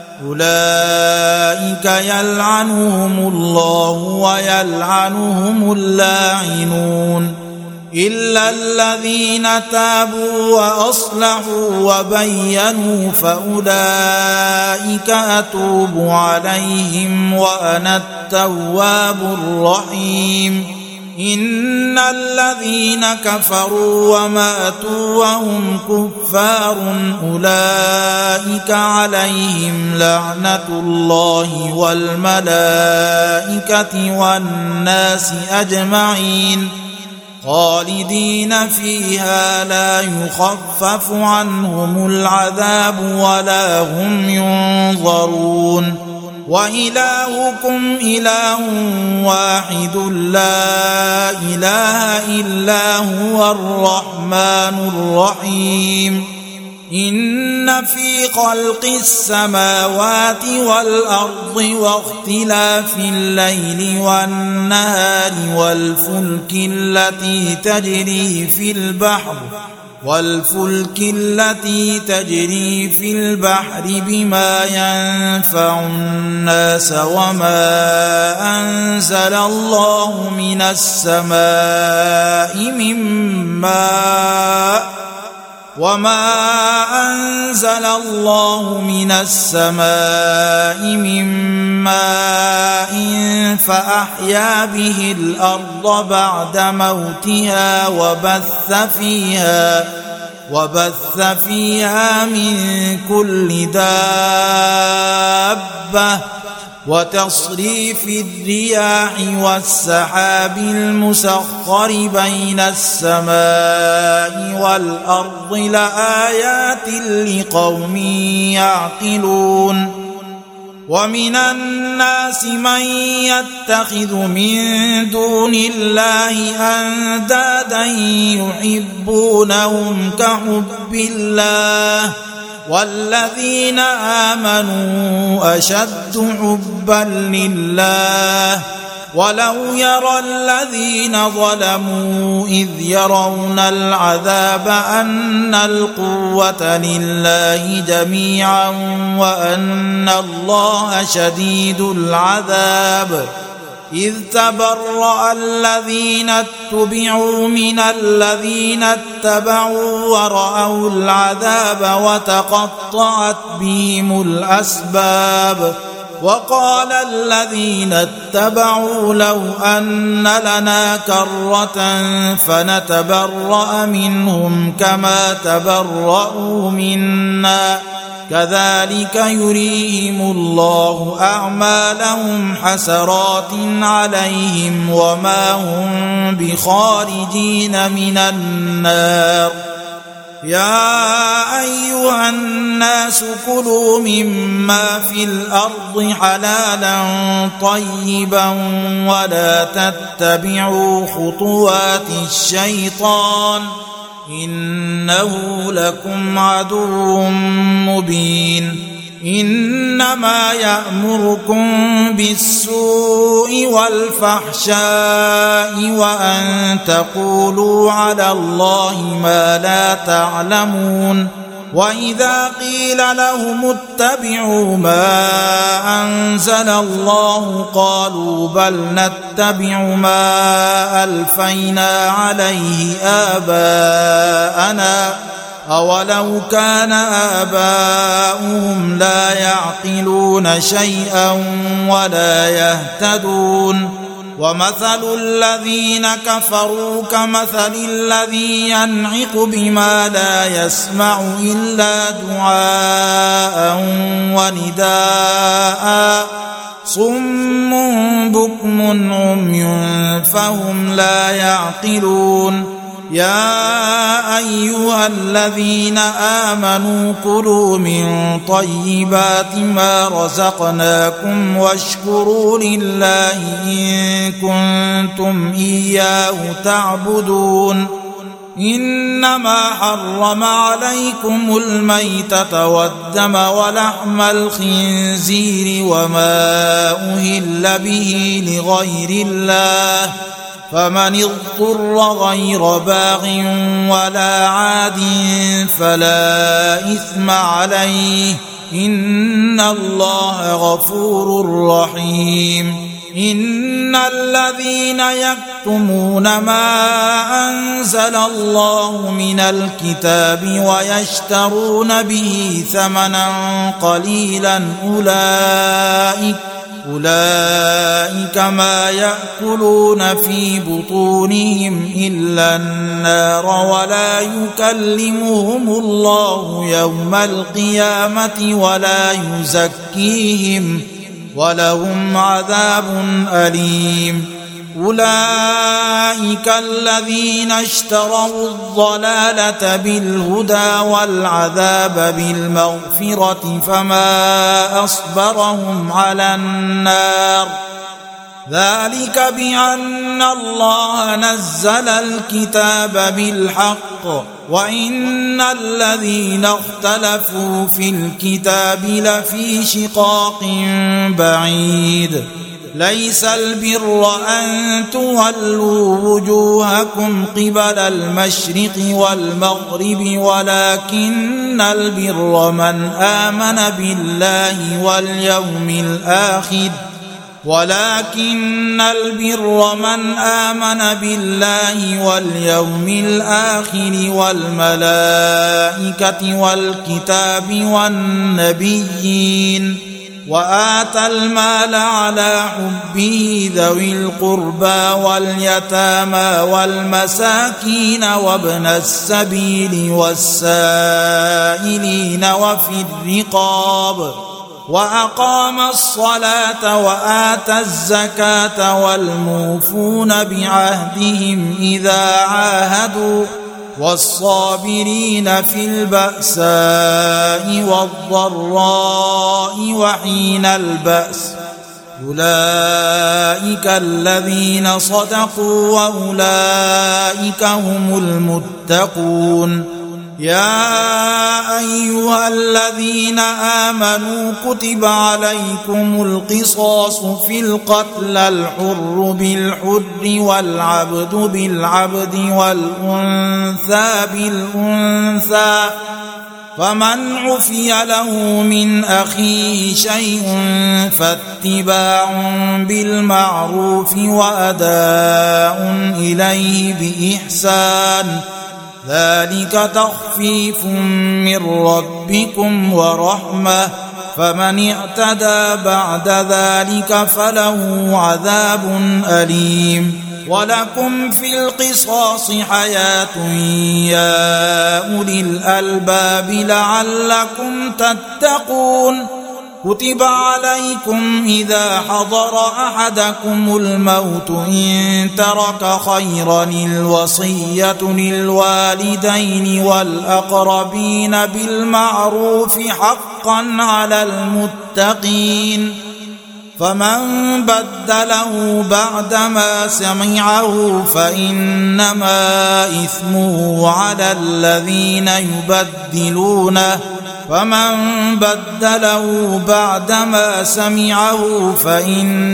S1: أولئك يلعنهم الله ويلعنهم اللاعنون إلا الذين تابوا وأصلحوا وبينوا فأولئك أتوب عليهم وأنا التواب الرحيم إن الذين كفروا وماتوا وهم كفار أولئك عليهم لعنة الله والملائكة والناس أجمعين خالدين فيها لا يخفف عنهم العذاب ولا هم ينظرون وإلهكم إله واحد لا إله إلا هو الرحمن الرحيم إن في خلق السماوات والأرض واختلاف الليل والنهار والفلك التي تجري في البحر والفلك التي تجري في البحر بما ينفع الناس وما أنزل الله من السماء من ماء وما أنزل الله من السماء من ماء فأحيا به الأرض بعد موتها وبث فيها وبث فيها من كل دابة وتصريف الرياح والسحاب المسخر بين السماء والأرض لآيات لقوم يعقلون ومن الناس من يتخذ من دون الله أندادا يحبونهم كحب الله والذين آمنوا أشد حبا لله ولو يرى الذين ظلموا إذ يرون العذاب أن القوة لله جميعا وأن الله شديد العذاب إذ تبرأ الذين اتبعوا من الذين اتبعوا ورأوا العذاب وتقطعت بهم الأسباب وقال الذين اتبعوا لو أن لنا كرة فنتبرأ منهم كما تبرأوا منا كذلك يريهم الله أعمالهم حسرات عليهم وما هم بخارجين من النار يا أيها الناس كلوا مما في الأرض حلالا طيبا ولا تتبعوا خطوات الشيطان إنه لكم عدو مبين إنما يأمركم بالسوء والفحشاء وأن تقولوا على الله ما لا تعلمون وإذا قيل لهم اتبعوا ما أنزل الله قالوا بل نتبع ما ألفينا عليه آباءنا أولو كان آباؤهم لا يعقلون شيئا ولا يهتدون ومثل الذين كفروا كمثل الذي ينعق بما لا يسمع إلا دعاء ونداء صم بكم عمي فهم لا يعقلون يا أيها الذين آمنوا كلوا من طيبات ما رزقناكم واشكروا لله إن كنتم إياه تعبدون إنما حرم عليكم الميتة والدم ولحم الخنزير وما أهل به لغير الله فمن اضطر غير باغ ولا عاد فلا إثم عليه إن الله غفور رحيم إن الذين يكتمون ما أنزل الله من الكتاب ويشترون به ثمنا قليلا أولئك أولئك ما يأكلون في بطونهم إلا النار ولا يكلمهم الله يوم القيامة ولا يزكيهم ولهم عذاب أليم أولئك الذين اشتروا الضلالة بالهدى والعذاب بالمغفرة فما أصبرهم على النار ذلك بأن الله نزل الكتاب بالحق وإن الذين اختلفوا في الكتاب لفي شقاق بعيد ليس البر أن تولوا وجوهكم قبل المشرق والمغرب ولكن البر من آمن بالله واليوم الآخر ولكن البر من آمن بالله واليوم الآخر والملائكة والكتاب والنبيين وآتى المال على حبه ذوي القربى واليتامى والمساكين وابن السبيل والسائلين وفي الرقاب وأقام الصلاة وآتى الزكاة والموفون بعهدهم إذا عاهدوا والصابرين في البأساء والضراء وحين البأس أولئك الذين صدقوا وأولئك هم المتقون يا أيها الذين آمنوا كتب عليكم القصاص في القتل الحر بالحر والعبد بالعبد والأنثى بالأنثى فمن عفي له من أخيه شيء فاتباع بالمعروف وأداء إليه بإحسان ذلك تخفيف من ربكم ورحمة فمن اعتدى بعد ذلك فله عذاب أليم ولكم في القصاص حياة يا أولي الألباب لعلكم تتقون كتب عليكم إذا حضر أحدكم الموت إن ترك خيرا الوصية للوالدين والأقربين بالمعروف حقا على المتقين فمن بدله بعدما سمعه فإنما إثمه على الذين يبدلونه فمن بدله بعدما سمعه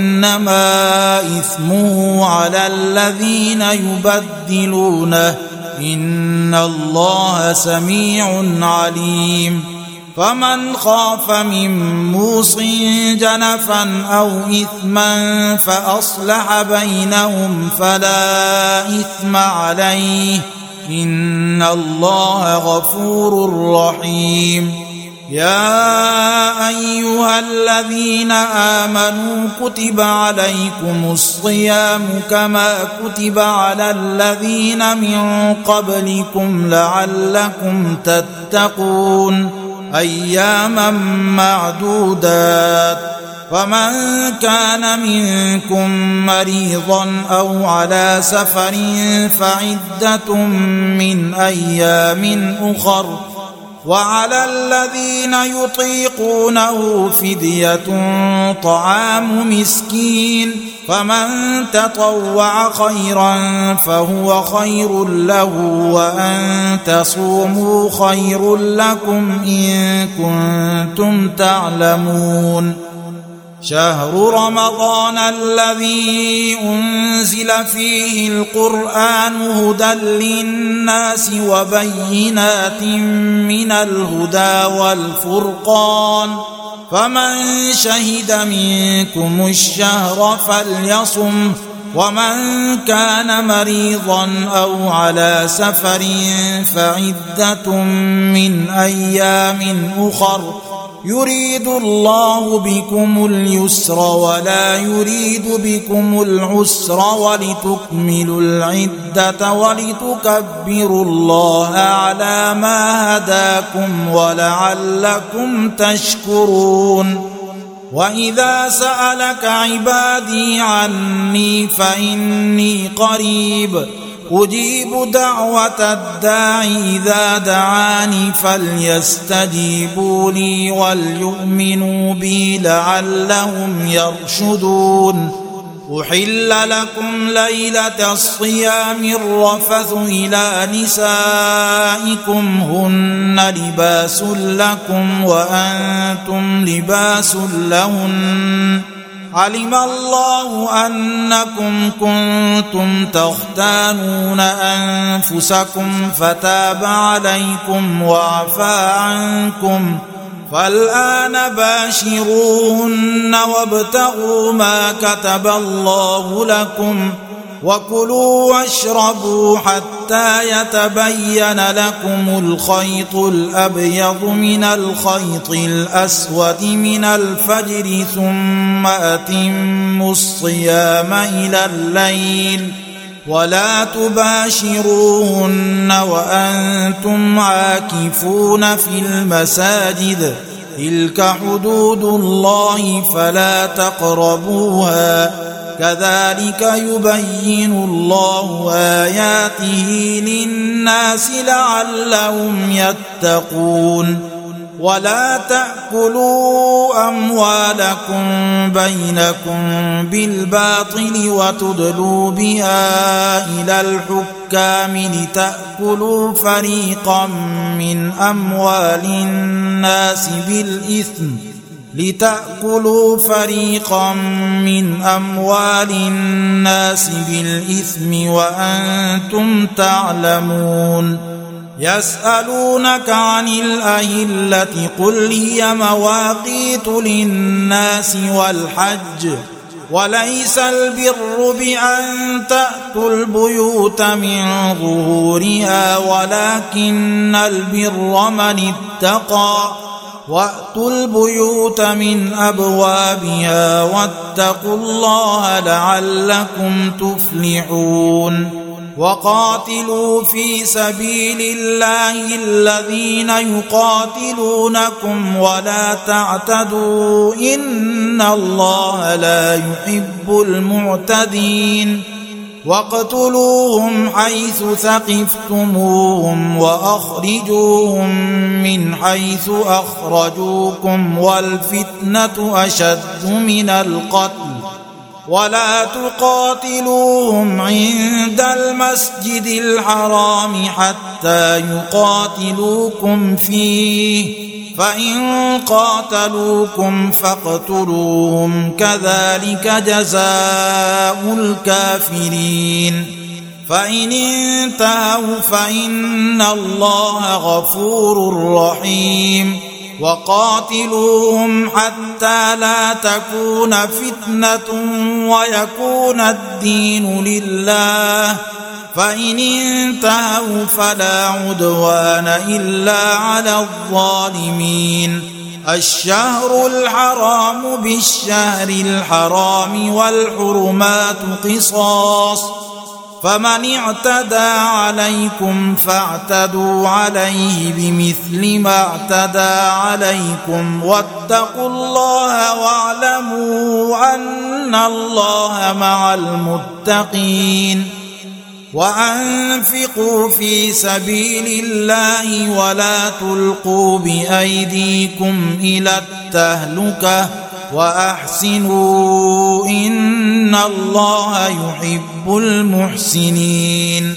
S1: فإنما إثمه على الذين يبدلونه إن الله سميع عليم فمن خاف من موص جنفا أو إثما فأصلح بينهم فلا إثم عليه إن الله غفور رحيم يا أيها الذين آمنوا كتب عليكم الصيام كما كتب على الذين من قبلكم لعلكم تتقون أياما معدودات فمن كان منكم مريضا أو على سفر فعدة من أيام أخر وعلى الذين يطيقونه فدية طعام مسكين فمن تطوع خيرا فهو خير له وأن تصوموا خير لكم إن كنتم تعلمون شهر رمضان الذي أنزل فيه القرآن هدى للناس وبينات من الهدى والفرقان فمن شهد منكم الشهر فليصم ومن كان مريضا أو على سفر فعدة من أيام أخر يريد الله بكم اليسر ولا يريد بكم العسر ولتكملوا العدة ولتكبروا الله على ما هداكم ولعلكم تشكرون وإذا سألك عبادي عني فإني قريب أجيب دعوة الداع إذا دعاني فليستجيبوا لي وليؤمنوا بي لعلهم يرشدون أحل لكم ليلة الصيام الرفث إلى نسائكم هن لباس لكم وأنتم لباس لهن علم الله أنكم كنتم تختانون أنفسكم فتاب عليكم وعفى عنكم فالآن باشروهن وابتغوا ما كتب الله لكم وكلوا واشربوا حتى يتبين لكم الخيط الأبيض من الخيط الأسود من الفجر ثم أتموا الصيام إلى الليل ولا تباشروهن وأنتم عاكفون في المساجد تلك حدود الله فلا تقربوها كذلك يبين الله آياته للناس لعلهم يتقون ولا تأكلوا أموالكم بينكم بالباطل وتدلوا بها إلى الحكام لتأكلوا فريقا من أموال الناس بالإثم لتأكلوا فريقا من أموال الناس بالإثم وأنتم تعلمون يسألونك عن الأهلة قل هي مواقيت للناس والحج وليس البر بأن تأتوا البيوت من ظهورها ولكن البر من اتقى وأتوا البيوت من أبوابها واتقوا الله لعلكم تفلحون وقاتلوا في سبيل الله الذين يقاتلونكم ولا تعتدوا إن الله لا يحب المعتدين واقتلوهم حيث ثقفتموهم وأخرجوهم من حيث أخرجوكم والفتنة أشد من القتل ولا تقاتلوهم عند المسجد الحرام حتى يقاتلوكم فيه فإن قاتلوكم فاقتلوهم كذلك جزاء الكافرين فإن انتهوا فإن الله غفور رحيم وقاتلوهم حتى لا تكون فتنة ويكون الدين لله فإن انتهوا فلا عدوان إلا على الظالمين الشهر الحرام بالشهر الحرام والحرمات قصاص فمن اعتدى عليكم فاعتدوا عليه بمثل ما اعتدى عليكم واتقوا الله واعلموا أن الله مع المتقين وأنفقوا في سبيل الله ولا تلقوا بأيديكم إلى التهلكة وأحسنوا إن الله يحب المحسنين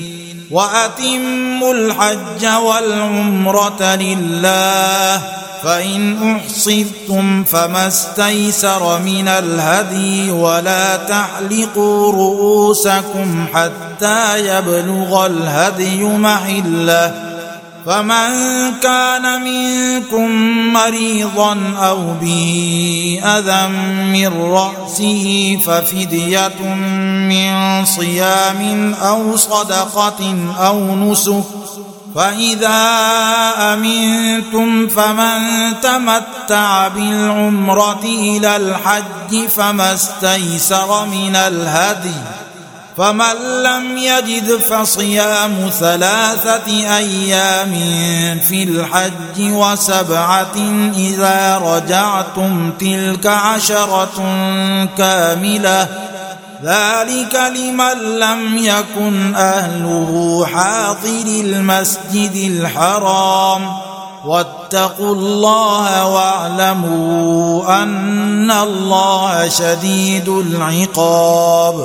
S1: وأتموا الحج والعمرة لله فإن أحصرتم فما استيسر من الهدي ولا تحلقوا رؤوسكم حتى يبلغ الهدي محله فمن كان منكم مريضا أو به أذى من رأسه ففدية من صيام أو صدقة أو نسك فإذا أمنتم فمن تمتع بالعمرة إلى الحج فما استيسر من الهدي فمن لم يجد فصيام ثلاثة أيام في الحج وسبعة إذا رجعتم تلك عشرة كاملة ذلك لمن لم يكن أهله حاضر المسجد الحرام واتقوا الله واعلموا أن الله شديد العقاب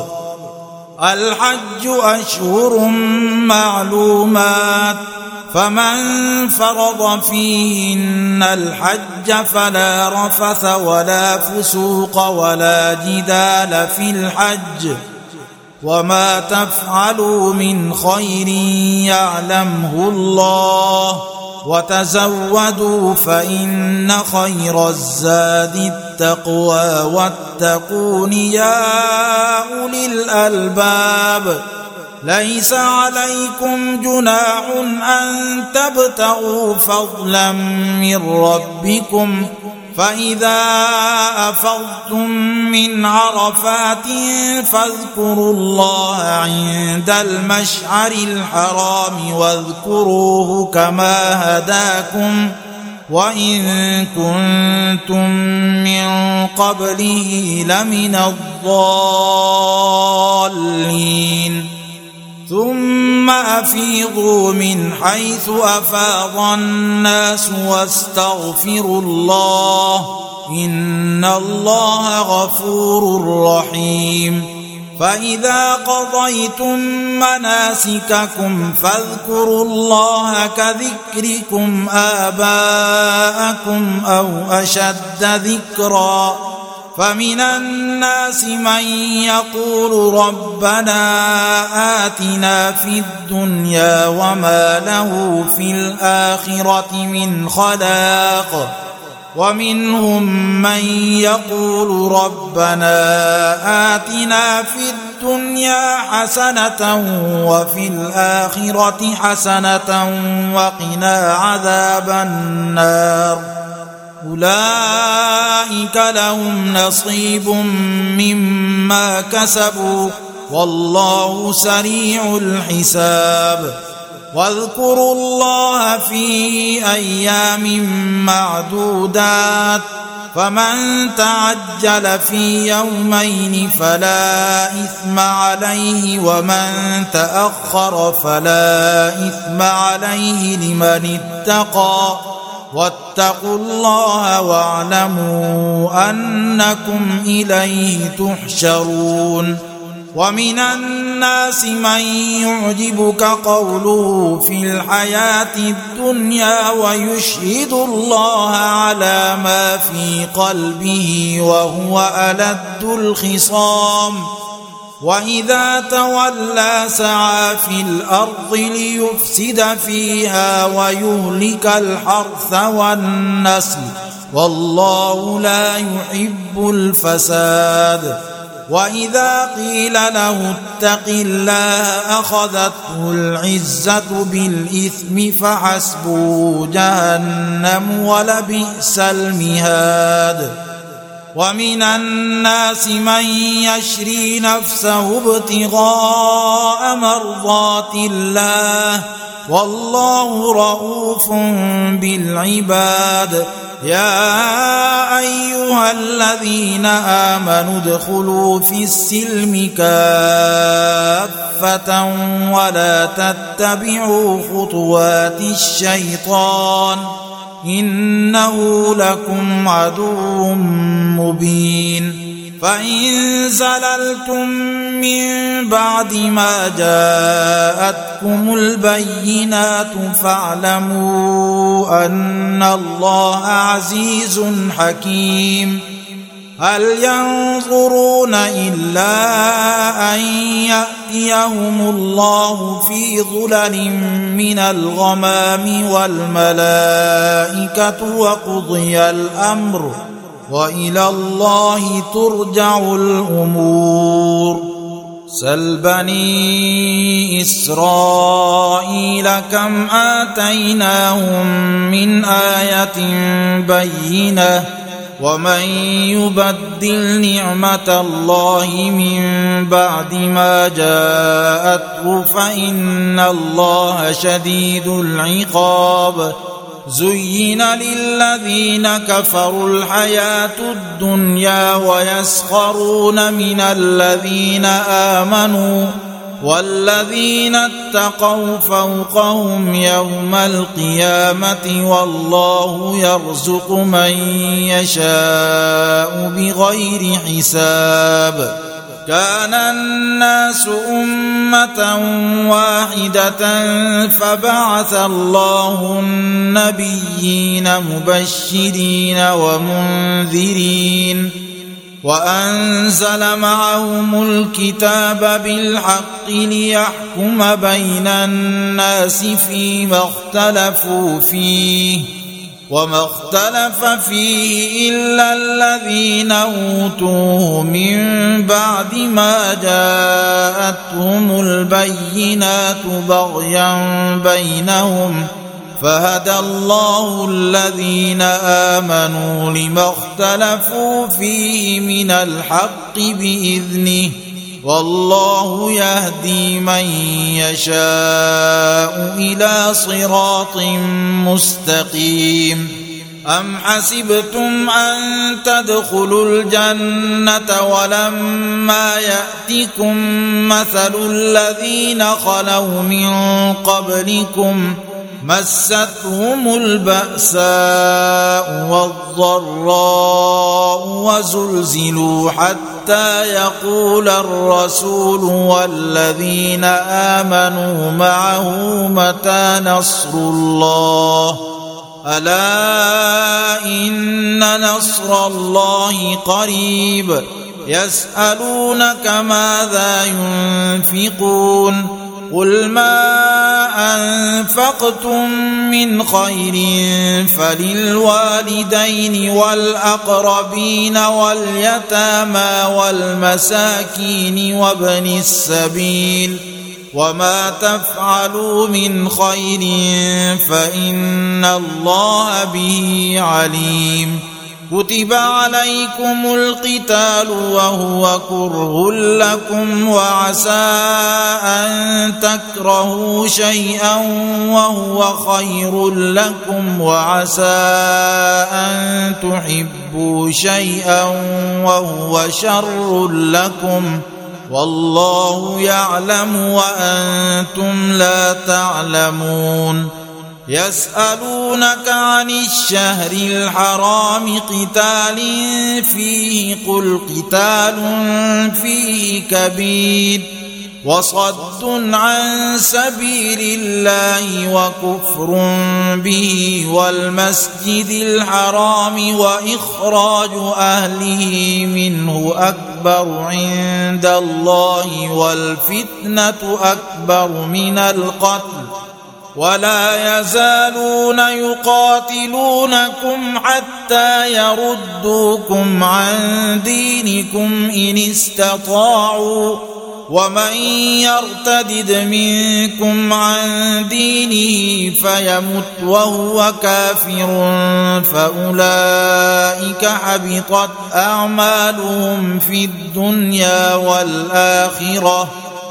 S1: الحج أشهر معلومات فمن فرض فيهن الحج فلا رفث ولا فسوق ولا جدال في الحج وما تفعلوا من خير يعلمه الله وتزودوا فإن خير الزاد التقوى واتقون يا أولي الألباب ليس عليكم جناح أن تبتغوا فضلا من ربكم فإذا أفضتم من عرفات فاذكروا الله عند المشعر الحرام واذكروه كما هداكم وإن كنتم من قبله لمن الضالين ثم أفيضوا من حيث أفاض الناس واستغفروا الله إن الله غفور رحيم فإذا قضيتم مناسككم فاذكروا الله كذكركم آباءكم أو أشد ذكرا فمن الناس من يقول ربنا آتنا في الدنيا وما له في الآخرة من خلاق ومنهم من يقول ربنا آتنا في الدنيا حسنة وفي الآخرة حسنة وقنا عذاب النار أولئك لهم نصيب مما كسبوا والله سريع الحساب واذكروا الله في أيام معدودات فمن تعجل في يومين فلا إثم عليه ومن تأخر فلا إثم عليه لمن اتقى واتقوا الله واعلموا أنكم إليه تحشرون ومن الناس من يعجبك قوله في الحياة الدنيا ويشهد الله على ما في قلبه وهو ألد الخصام وإذا تولى سعى في الأرض ليفسد فيها ويهلك الحرث والنسل والله لا يحب الفساد. وإذا قيل له اتق الله أخذته العزة بالإثم فحسبه جهنم ولبئس المهاد. ومن الناس من يشري نفسه ابتغاء مرضات الله والله رؤوف بالعباد. يا أيها الذين آمنوا ادخلوا في السلم كافة ولا تتبعوا خطوات الشيطان إنه لكم عدو مبين. فإن زللتم من بعد ما جاءتكم البينات فاعلموا أن الله عزيز حكيم. هل ينظرون إلا أن يأتيهم الله في ظلل من الغمام والملائكة وقضي الأمر وإلى الله ترجع الأمور. سل بني إسرائيل كم آتيناهم من آية بينة ومن يبدل نعمة الله من بعد ما جاءته فإن الله شديد العقاب. زين للذين كفروا الحياة الدنيا ويسخرون من الذين آمنوا والذين اتقوا فوقهم يوم القيامة والله يرزق من يشاء بغير حساب. كان الناس أمة واحدة فبعث الله النبيين مبشرين ومنذرين وأنزل معهم الكتاب بالحق ليحكم بين الناس فيما اختلفوا فيه وما اختلف فيه إلا الذين أوتوه من بعد ما جاءتهم البينات بغيا بينهم فهدى الله الذين آمنوا لما اختلفوا فيه من الحق بإذنه والله يهدي من يشاء إلى صراط مستقيم. أم حسبتم أن تدخلوا الجنة ولما يأتكم مثل الذين خلوا من قبلكم مستهم البأساء والضراء وزلزلوا حتى يقول الرسول والذين آمنوا معه متى نصر الله ألا إن نصر الله قريب. يسألونك ماذا ينفقون قل ما أنفقتم من خير فللوالدين والأقربين واليتامى والمساكين وابن السبيل وما تفعلوا من خير فإن الله به عليم. كتب عليكم القتال وهو كره لكم وعسى أن تكرهوا شيئا وهو خير لكم وعسى أن تحبوا شيئا وهو شر لكم والله يعلم وأنتم لا تعلمون. يسألونك عن الشهر الحرام قتال فيه قل قتال فيه كبير وصد عن سبيل الله وكفر به والمسجد الحرام وإخراج أهله منه أكبر عند الله والفتنة أكبر من القتل ولا يزالون يقاتلونكم حتى يردوكم عن دينكم إن استطاعوا ومن يرتدد منكم عن دينه فيمت وهو كافر فأولئك حبطت أعمالهم في الدنيا والآخرة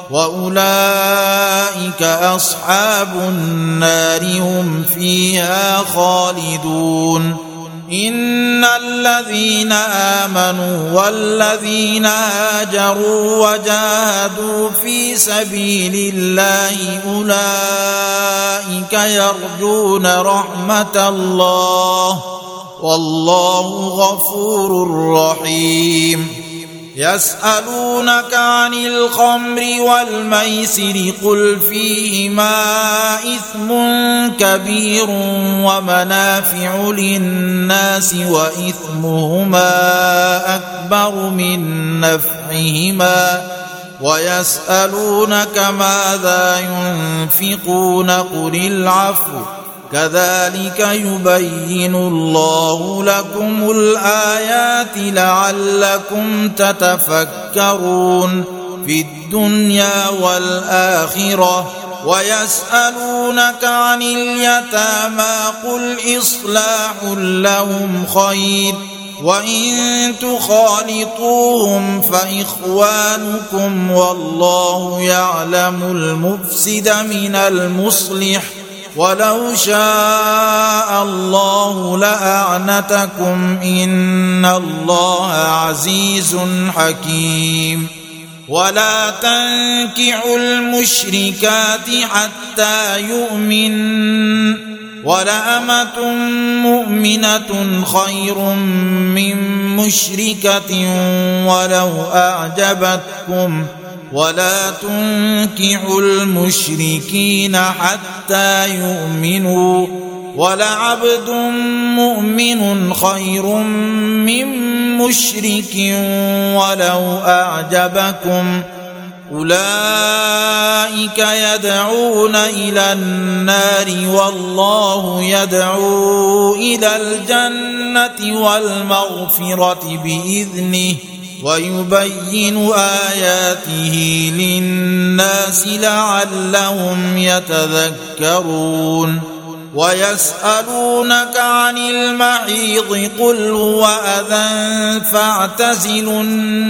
S1: وأولئك أصحاب النار هم فيها خالدون. إن الذين آمنوا والذين هاجروا وجاهدوا في سبيل الله أولئك يرجون رحمة الله والله غفور رحيم. يسألونك عن الخمر والميسر قل فيهما إثم كبير ومنافع للناس وإثمهما أكبر من نفعهما ويسألونك ماذا ينفقون قل العفو كذلك يبين الله لكم الآيات لعلكم تتفكرون في الدنيا والآخرة. ويسألونك عن اليتامى قل إصلاح لهم خير وإن تخالطوهم فإخوانكم والله يعلم المفسد من المصلح ولو شاء الله لأعنتكم إن الله عزيز حكيم. ولا تنكحوا المشركات حتى يؤمن ولأمة مؤمنة خير من مشركة ولو أعجبتكم ولا تنكحوا المشركين حتى يؤمنوا ولعبد مؤمن خير من مشرك ولو أعجبكم أولئك يدعون إلى النار والله يدعو إلى الجنة والمغفرة بإذنه ويبين آياته للناس لعلهم يتذكرون. ويسألونك عن المحيض قل هو أذى فاعتزلوا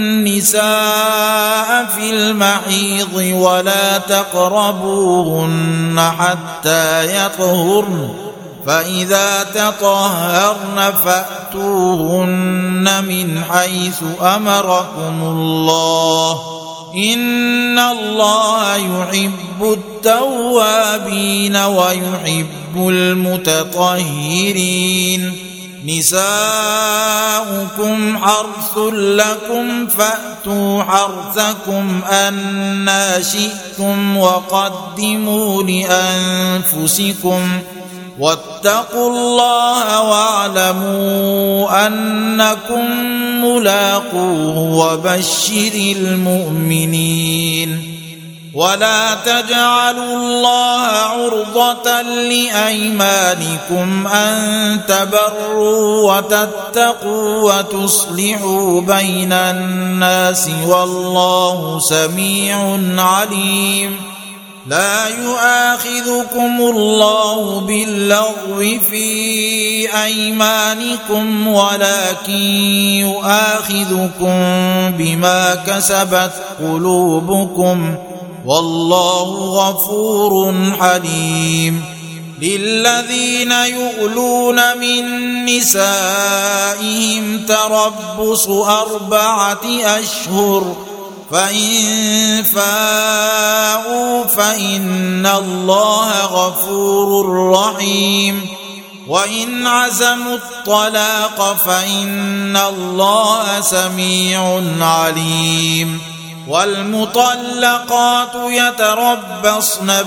S1: النساء في المحيض ولا تقربوهن حتى يطهرن فإذا تطهرن فأتوهن من حيث أمركم الله إن الله يحب التوابين ويحب المتطهرين. نساؤكم حرث لكم فأتوا حرثكم أنى شئتم وقدموا لأنفسكم واتقوا الله واعلموا أنكم ملاقوه وبشر المؤمنين. ولا تجعلوا الله عرضة لأيمانكم أن تبروا وتتقوا وتصلحوا بين الناس والله سميع عليم. لا يؤاخذكم الله باللغو في أيمانكم ولكن يؤاخذكم بما كسبت قلوبكم والله غفور حليم. للذين يؤلون من نسائهم تربص أربعة أشهر فإن فاءوا فإن الله غفور رحيم. وإن عزموا الطلاق فإن الله سميع عليم. والمطلقات يتربصن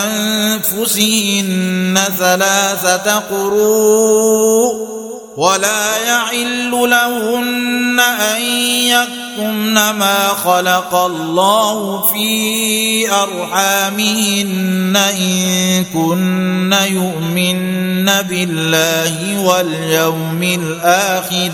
S1: بأنفسهن ثلاثة قروء ولا يحل لهن أن يكتمن ما خلق الله في أرحامهن إن كن يؤمن بالله واليوم الآخر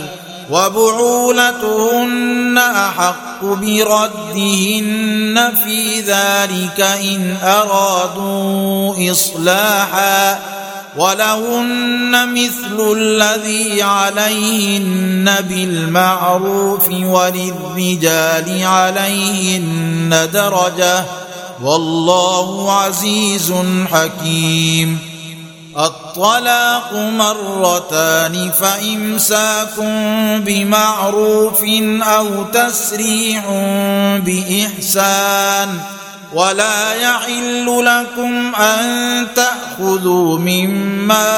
S1: وبعولتهن أحق بردهن في ذلك إن أرادوا إصلاحا ولهن مثل الذي عليهن بالمعروف وللرجال عليهن درجة والله عزيز حكيم. الطلاق مرتان فإمساك بمعروف أو تسريح بإحسان ولا يحل لكم أن تأخذوا مما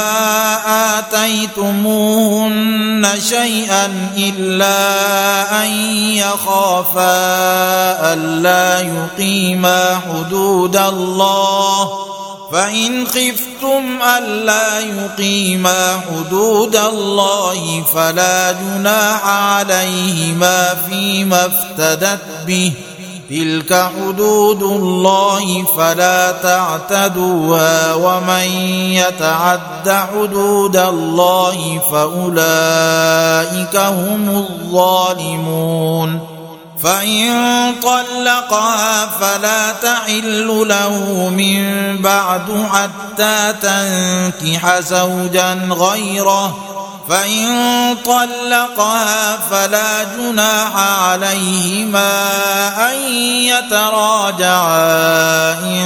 S1: آتيتموهن شيئا إلا أن يخافا ألا يقيما حدود الله فإن خفتم ألا يقيما حدود الله فلا جناح عليهما فيما افتدت به تلك حدود الله فلا تعتدوها ومن يتعد حدود الله فأولئك هم الظالمون. فإن طلقها فلا تحل له من بعد حتى تنكح زوجا غيره فإن طلقها فلا جناح عليهما أن يتراجعا إن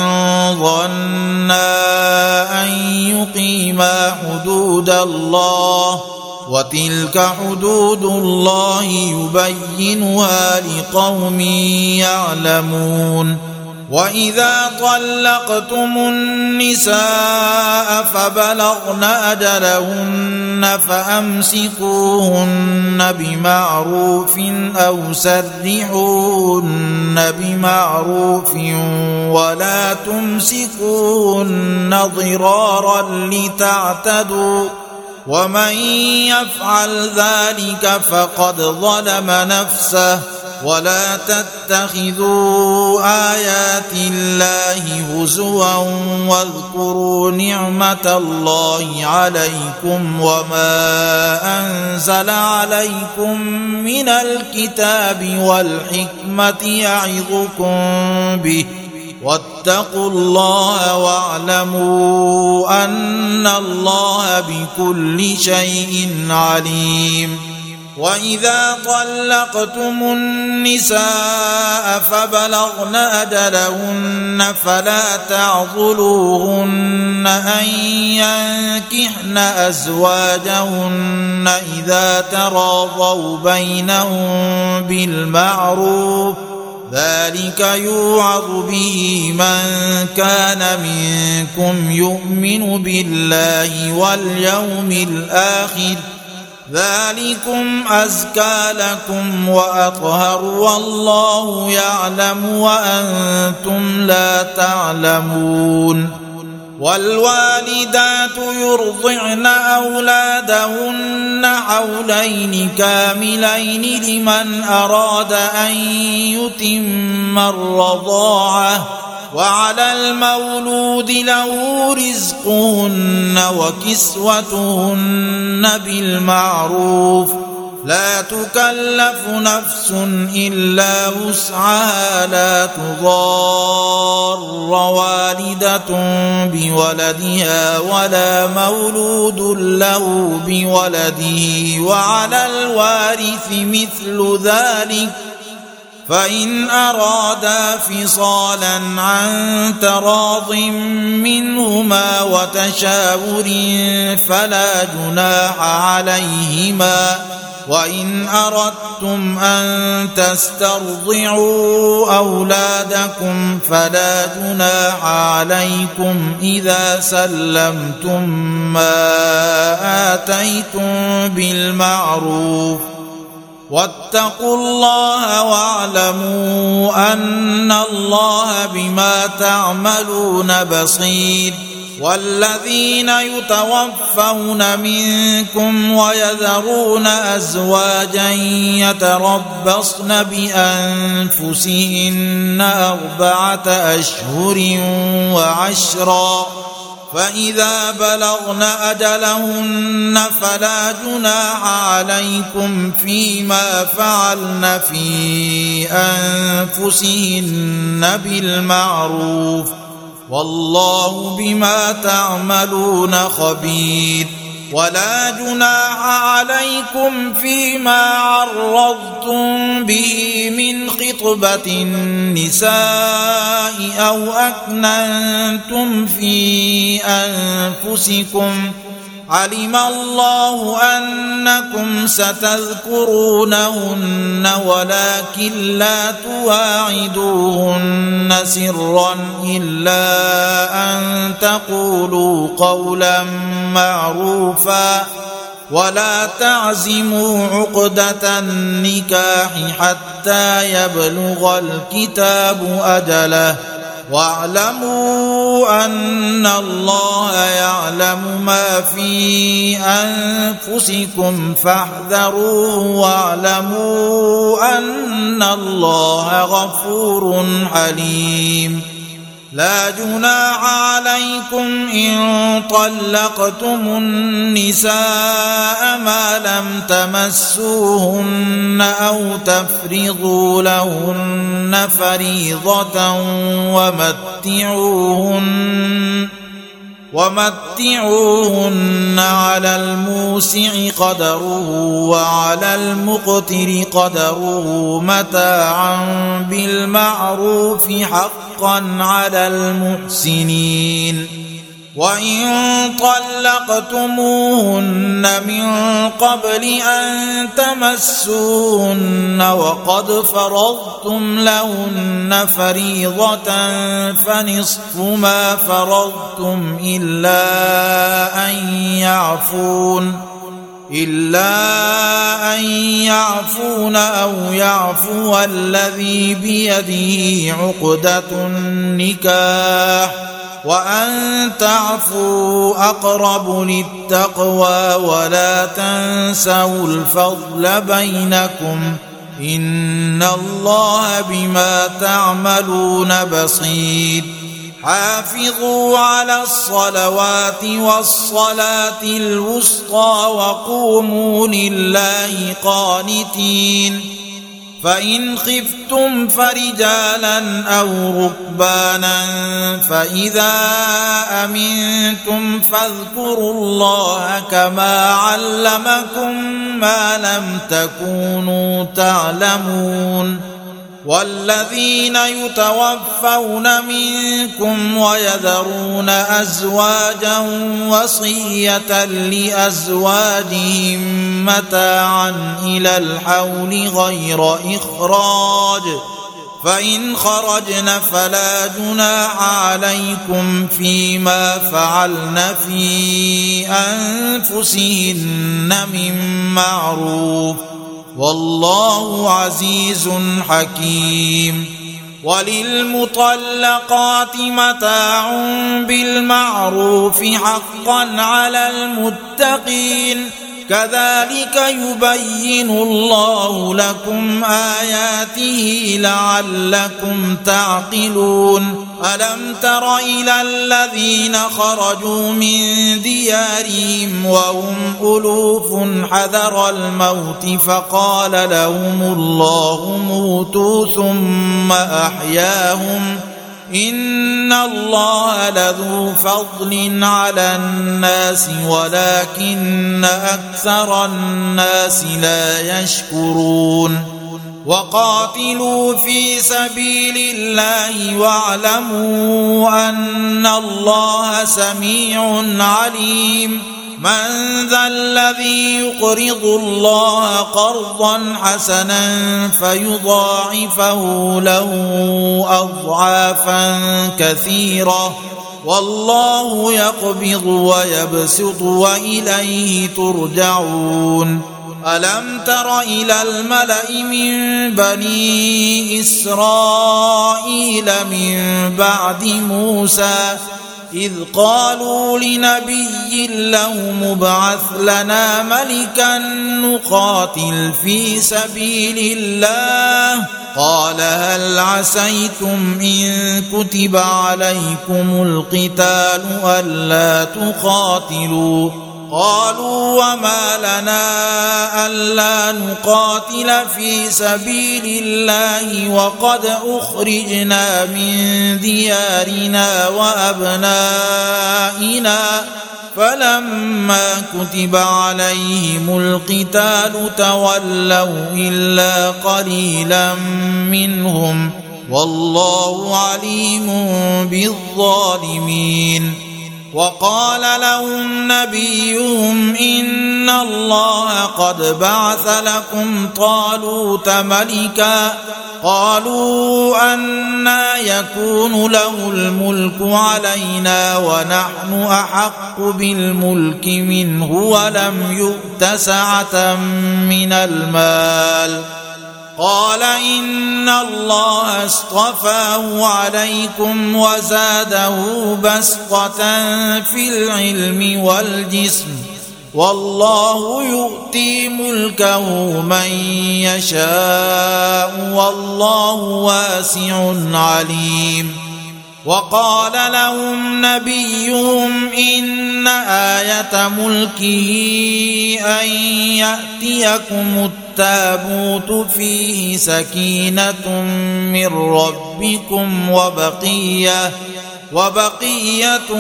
S1: ظنا أن يقيما حدود الله وتلك حدود الله يبينها لقوم يعلمون. وإذا طلقتم النساء فبلغن أجلهن فأمسكوهن بمعروف أو سرحوهن بمعروف ولا تمسكوهن ضرارا لتعتدوا ومن يفعل ذلك فقد ظلم نفسه ولا تتخذوا آيات الله هزوا واذكروا نعمة الله عليكم وما أنزل عليكم من الكتاب والحكمة يعظكم به واتقوا الله واعلموا أن الله بكل شيء عليم. وإذا طلقتم النساء فبلغن أجلهن فلا تعضلوهن أن ينكحن أزواجهن إذا تراضوا بينهم بالمعروف ذلك يوعظ به من كان منكم يؤمن بالله واليوم الآخر ذلكم أزكى لكم وأطهر والله يعلم وأنتم لا تعلمون. والوالدات يرضعن أولادهن حولين كاملين لمن أراد أن يتم الرضاعة وعلى المولود له رزقهن وكسوتهن بالمعروف لا تكلف نفس إلا وسعها لا تضار والدة بولدها ولا مولود له بولده وعلى الوارث مثل ذلك فإن أرادا فصالا عن تراض منهما وتشاور فلا جناح عليهما وإن أردتم أن تسترضعوا أولادكم فلا جناح عليكم إذا سلمتم ما آتيتم بالمعروف واتقوا الله واعلموا أن الله بما تعملون بصير. والذين يتوفون منكم ويذرون أزواجا يتربصن بأنفسهن أربعة أشهر وعشرا، فإذا بلغن أجلهن فلا جناح عليكم فيما فعلن في أنفسهن بالمعروف، والله بما تعملون خبير. ولا جناح عليكم فيما عرضتم به من خطبة النساء أو أكننتم في أنفسكم، علم الله أنكم ستذكرونهن ولكن لا تواعدوهن سرا إلا أن تقولوا قولا معروفا، ولا تعزموا عقدة النكاح حتى يبلغ الكتاب أجله، واعلموا أن الله يعلم ما في أنفسكم فاحذروه، واعلموا أن الله غفور حليم. لا جناح عليكم إن طلقتم النساء ما لم تمسوهن أو تفرضوا لهن فريضة ومتعوهن ومتعوهن على الموسع قدره وعلى المقتر قدره متاعا بالمعروف حقا على المحسنين. وإن طلقتموهن من قبل أن تمسوهن وقد فرضتم لهن فريضة فنصف ما فرضتم إلا أن يعفون إلا أن يعفون أو يعفو الذي بيده عقدة النكاح، وأن تعفوا أقرب للتقوى، ولا تنسوا الفضل بينكم، إن الله بما تعملون بصير. حافظوا على الصلوات والصلاة الوسطى وقوموا لله قانتين. فإن خفتم فرجالا أو ركبانا فإذا أمنتم فاذكروا الله كما علمكم ما لم تكونوا تعلمون. والذين يتوفون منكم ويذرون أزواجا وصية لأزواجهم متاعا إلى الحول غير إخراج، فإن خرجن فلا جناح عليكم فيما فعلن في أنفسهن من معروف، والله عزيز حكيم. وللمطلقات متاع بالمعروف حقا على المتقين، كذلك يبين الله لكم آياته لعلكم تعقلون. ألم تر إلى الذين خرجوا من ديارهم وهم ألوف حذر الموت فقال لهم الله موتوا ثم أحياهم، إن الله لذو فضل على الناس ولكن أكثر الناس لا يشكرون. وقاتلوا في سبيل الله واعلموا أن الله سميع عليم. من ذا الذي يقرض الله قرضا حسنا فيضاعفه له أضعافا كثيرة، والله يقبض ويبسط وإليه ترجعون. ألم تر إلى الملأ من بني إسرائيل من بعد موسى إذ قالوا لنبي له مبعث لنا ملكا نقاتل في سبيل الله قال هل عسيتم إن كتب عليكم القتال ألا تقاتلوا قالوا وما لنا ألا نقاتل في سبيل الله وقد أخرجنا من ديارنا وأبنائنا فلما كتب عليهم القتال تولوا إلا قليلا منهم والله عليم بالظالمين وقال لهم نبيهم إن الله قد بعث لكم طالوت ملكا قالوا أنى يكون له الملك علينا ونحن أحق بالملك منه ولم يؤت سعة من المال قال إن الله اصطفاه عليكم وزاده بسطة في العلم والجسم والله يؤتي ملكه من يشاء والله واسع عليم وقال لهم نبيهم إن آية ملكه أن يأتيكم التابوت فيه سكينة من ربكم وبقية وبقية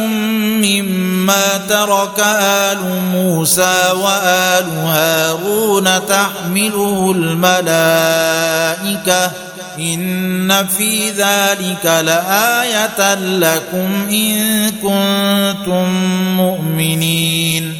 S1: مما ترك آل موسى وآل هارون تحمله الملائكة إن في ذلك لآية لكم إن كنتم مؤمنين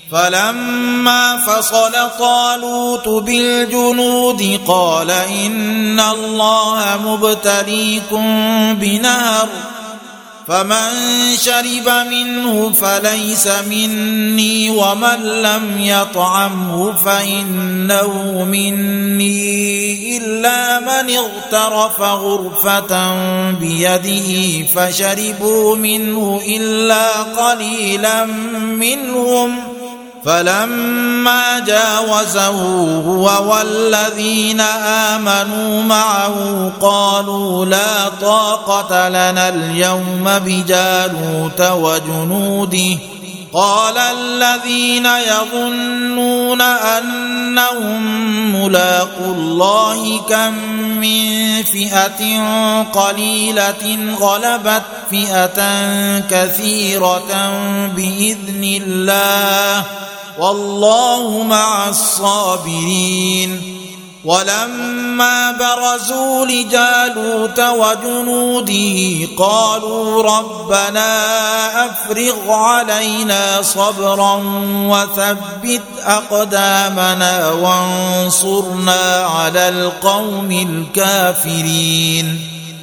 S1: فلما فصل طالوت بالجنود قال إن الله مبتليكم بنهر فمن شرب منه فليس مني ومن لم يطعمه فإنه مني إلا من اغترف غرفة بيده فشربوا منه إلا قليلا منهم فلما جاوزه هو والذين آمنوا معه قالوا لا طاقة لنا اليوم بجالوت وجنوده قال الذين يظنون أنهم ملاقو الله كم من فئة قليلة غلبت فئة كثيرة بإذن الله والله مع الصابرين ولما برزوا لجالوت وجنوده قالوا ربنا أفرغ علينا صبرا وثبت أقدامنا وانصرنا على القوم الكافرين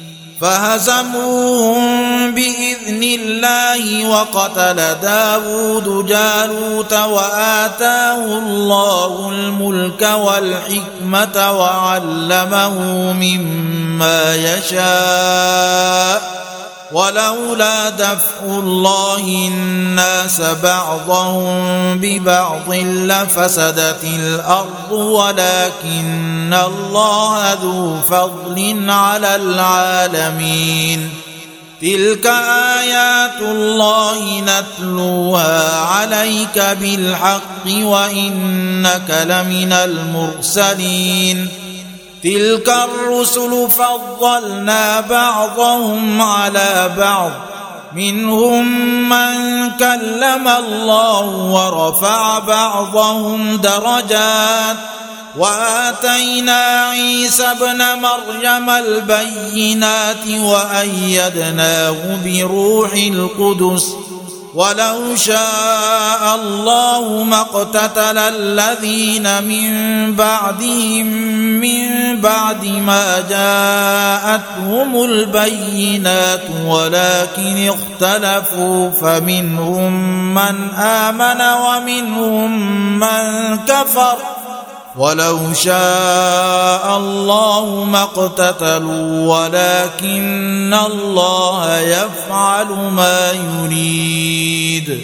S1: فهزموهم بإذن الله وقتل داود جالوت وآتاه الله الملك والحكمة وعلمه مما يشاء ولولا دفع الله الناس بعضهم ببعض لفسدت الأرض ولكن الله ذو فضل على العالمين تلك آيات الله نتلوها عليك بالحق وإنك لمن المرسلين تلك الرسل فضلنا بعضهم على بعض منهم من كلم الله ورفع بعضهم درجات وآتينا عيسى ابن مريم البينات وأيدناه بروح القدس ولو شاء الله ما اقتتل الذين من بعدهم من بعد ما جاءتهم البينات ولكن اختلفوا فمنهم من آمن ومنهم من كفر ولو شاء الله ما اقتتلوا ولكن الله يفعل ما يريد.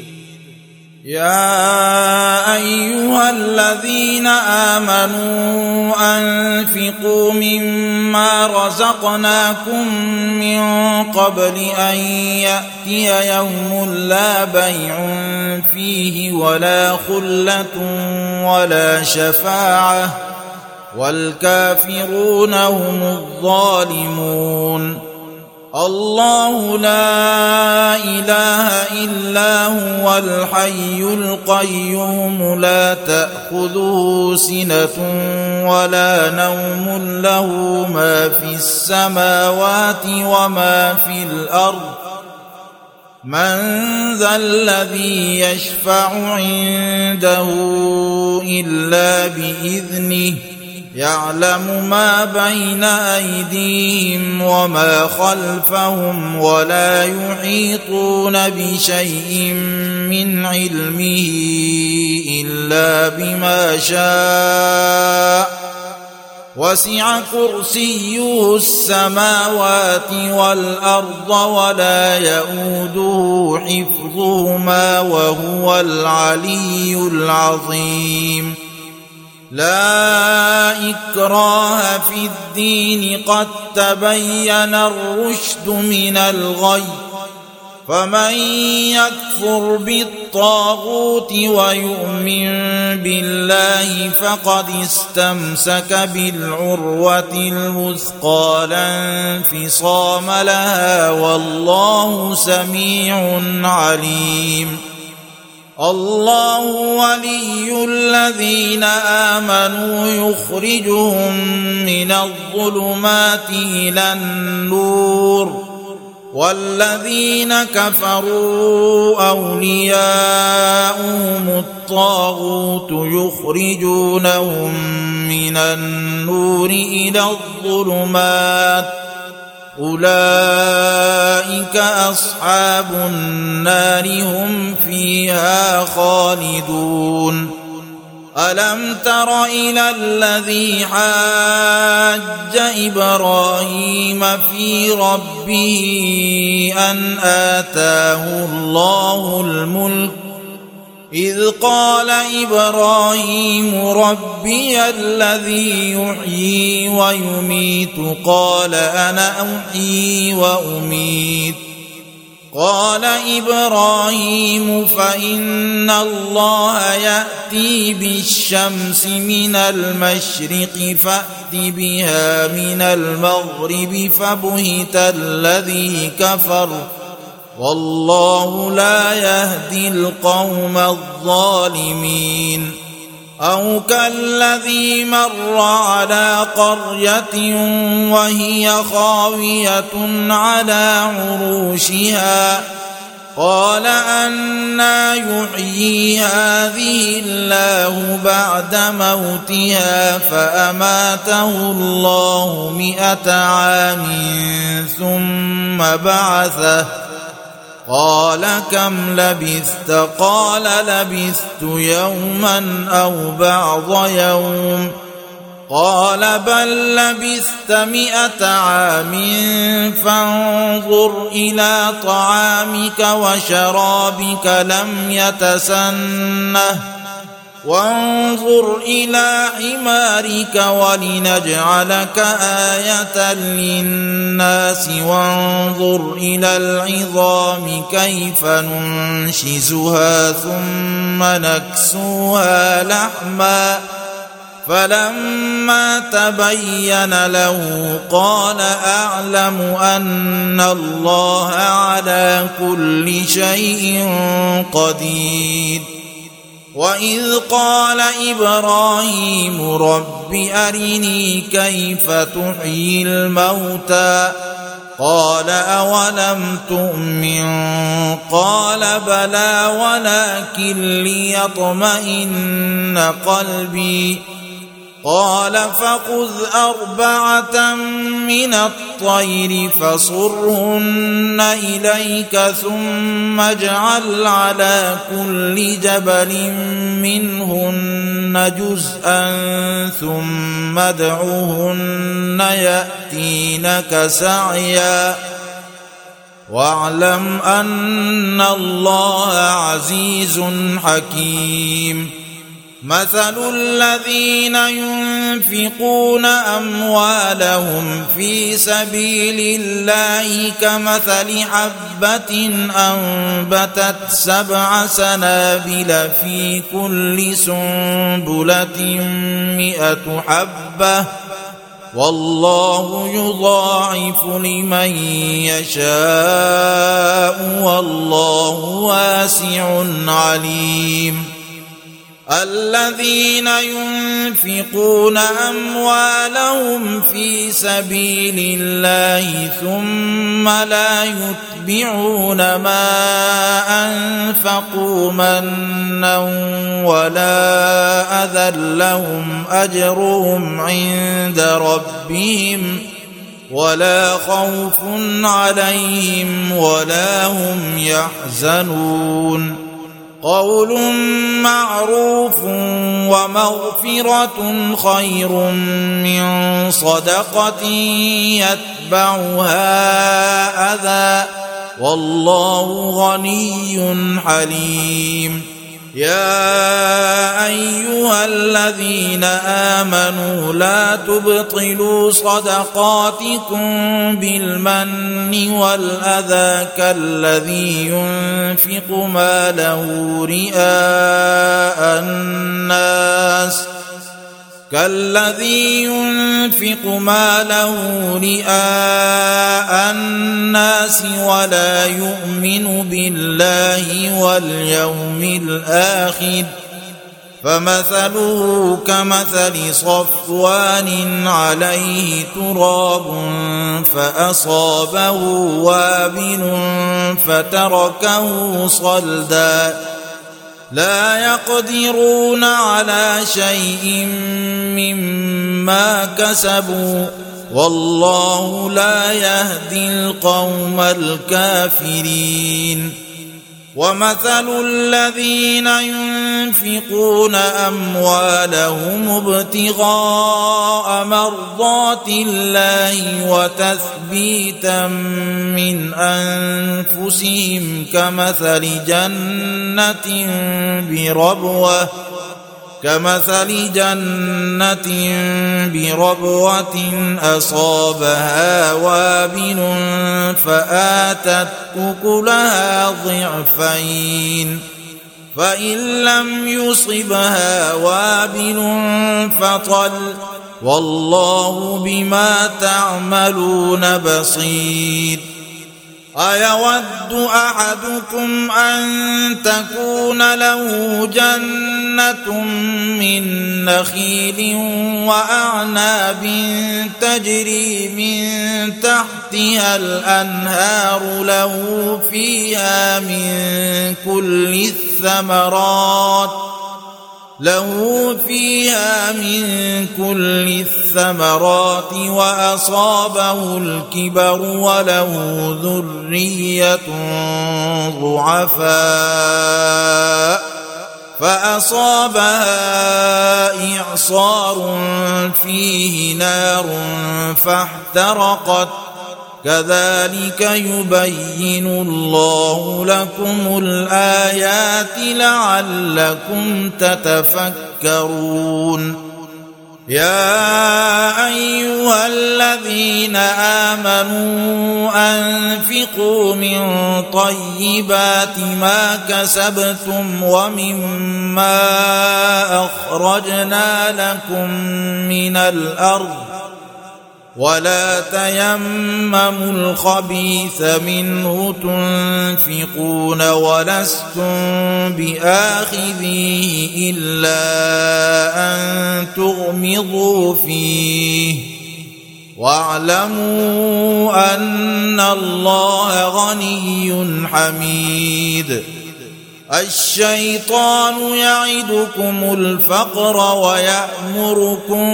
S1: يا أيها الذين آمنوا أنفقوا مما رزقناكم من قبل أن يأتي يوم لا بيع فيه ولا خلة ولا شفاعة والكافرون هم الظالمون. الله لا إله إلا هو الحي القيوم لا تأخذه سنة ولا نوم له ما في السماوات وما في الأرض. من ذا الذي يشفع عنده إلا بإذنه يعلم ما بين أيديهم وما خلفهم ولا يحيطون بشيء من علمه إلا بما شاء وسع كرسيه السماوات والأرض ولا يؤوده حفظهما وهو العلي العظيم. لا إكراه في الدين قد تبين الرشد من الغي فمن يكفر بالطاغوت ويؤمن بالله فقد استمسك بالعروة الوثقى لا انفصام لها والله سميع عليم. الله ولي الذين آمنوا يخرجهم من الظلمات إلى النور والذين كفروا أولياؤهم الطاغوت يخرجونهم من النور إلى الظلمات أولئك أصحاب النار هم فيها خالدون. ألم تر إلى الذي حاج إبراهيم في ربه أن آتاه الله الملك إذ قال إبراهيم ربي الذي يحيي ويميت قال أنا أحيي وأميت قال إبراهيم فإن الله يأتي بالشمس من المشرق فأت بها من المغرب فبهت الذي كفر والله لا يهدي القوم الظالمين. أو كالذي مر على قرية وهي خاوية على عروشها قال أنى يحيي هذه الله بعد موتها فأماته الله مئة عام ثم بعثه قال كم لبثت قال لبثت يوما أو بعض يوم قال بل لبثت مئة عام فانظر إلى طعامك وشرابك لم يتسنه وانظر إلى حمارك ولنجعلك آية للناس وانظر إلى العظام كيف ننشزها ثم نكسوها لحما فلما تبين له قال أعلم أن الله على كل شيء قدير. وإذ قال إبراهيم رب أرني كيف تحيي الموتى قال أولم تؤمن قال بلى ولكن ليطمئن قلبي قال فخذ أربعة من الطير فصرهن إليك ثم اجعل على كل جبل منهن جزءا ثم ادعهن يأتينك سعيا واعلم أن الله عزيز حكيم مثل الذين ينفقون أموالهم في سبيل الله كمثل حبة أنبتت سبع سنابل في كل سنبلة مئة حبة والله يضاعف لمن يشاء والله واسع عليم الذين ينفقون أموالهم في سبيل الله ثم لا يتبعون ما أنفقوا منا ولا أذى لهم أجرهم عند ربهم ولا خوف عليهم ولا هم يحزنون قول معروف ومغفرة خير من صدقة يتبعها أذى والله غني حليم يا أيها الذين آمنوا لا تبطلوا صدقاتكم بالمن والأذى كالذي ينفق ماله رئاء الناس كالذي ينفق ماله رئاء الناس ولا يؤمن بالله واليوم الآخر فمثله كمثل صفوان عليه تراب فأصابه وابل فتركه صلدا لا يقدرون على شيء مما كسبوا والله لا يهدي القوم الكافرين ومثل الذين ينفقون أموالهم ابتغاء مرضات الله وتثبيتا من أنفسهم كمثل جنة بربوة كمثل جنة بربوة أصابها وابل فآتت أكلها ضعفين فإن لم يصبها وابل فطل والله بما تعملون بصير أيود أحدكم أن تكون له جنة من نخيل وأعناب تجري من تحتها الأنهار له فيها من كل الثمرات له فيها من كل الثمرات وأصابه الكبر وله ذرية ضعفاء فأصابها إعصار فيه نار فاحترقت كذلك يبين الله لكم الآيات لعلكم تتفكرون يا أيها الذين آمنوا أنفقوا من طيبات ما كسبتم ومما أخرجنا لكم من الأرض ولا تيمموا الخبيث منه تنفقون ولستم بآخذيه إلا أن تغمضوا فيه واعلموا أن الله غني حميد الشيطان يعدكم الفقر ويأمركم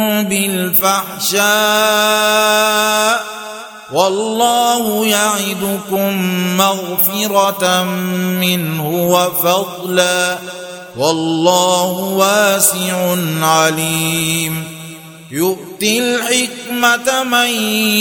S1: بالفحشاء والله يعدكم مغفرة منه وفضلا والله واسع عليم يؤتي الحكمة من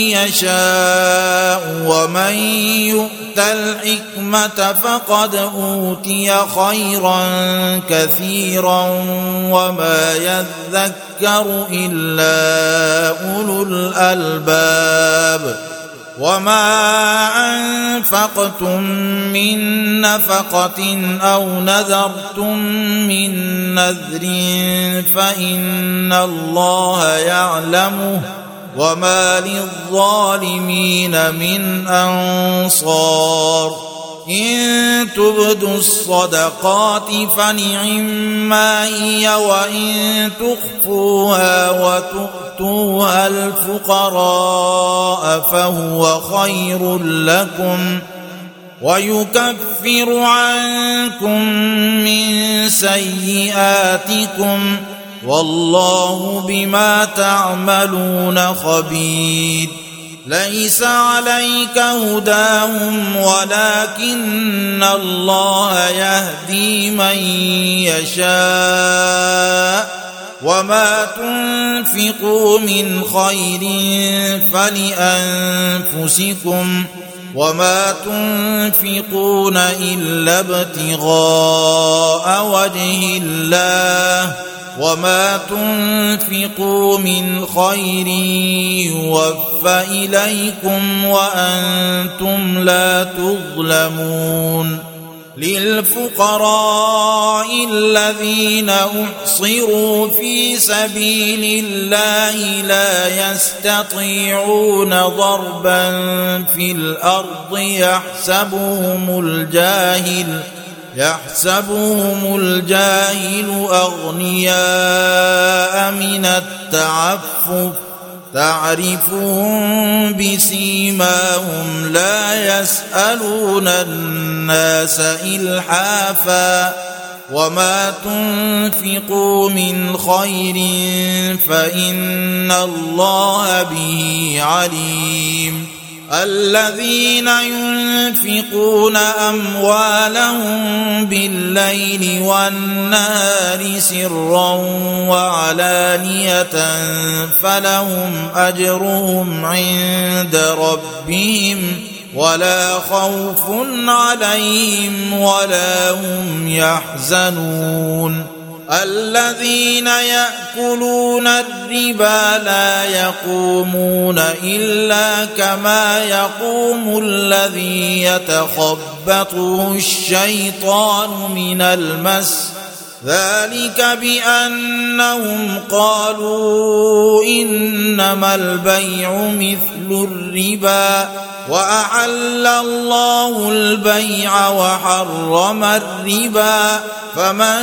S1: يشاء ومن يؤت الحكمة فقد أوتي خيرا كثيرا وما يذكر إلا أولو الألباب وما أنفقتم من نفقة أو نذرتم من نذر فإن الله يعلمه وما للظالمين من أنصار إن تبدوا الصدقات فنعما هي وإن تخفوها وتؤتوها الفقراء فهو خير لكم ويكفر عنكم من سيئاتكم والله بما تعملون خبير ليس عليك هداهم ولكن الله يهدي من يشاء وما تنفقوا من خير فلأنفسكم وما تنفقون إلا ابتغاء وجه الله وما تنفقوا من خير يوفى إليكم وأنتم لا تظلمون للفقراء الذين أحصروا في سبيل الله لا يستطيعون ضربا في الأرض يحسبهم الجاهل يحسبهم الجاهل أغنياء من التعفف تعرفهم بسيماهم لا يسألون الناس إلحافا وما تنفقوا من خير فإن الله به عليم الذين ينفقون أموالهم بالليل والنهار سرا وعلانية فلهم أجرهم عند ربهم ولا خوف عليهم ولا هم يحزنون الذين يأكلون الربا لا يقومون إلا كما يقوم الذي يتخبطه الشيطان من المس ذلك بأنهم قالوا إنما البيع مثل الربا وأحل الله البيع وحرم الربا فمن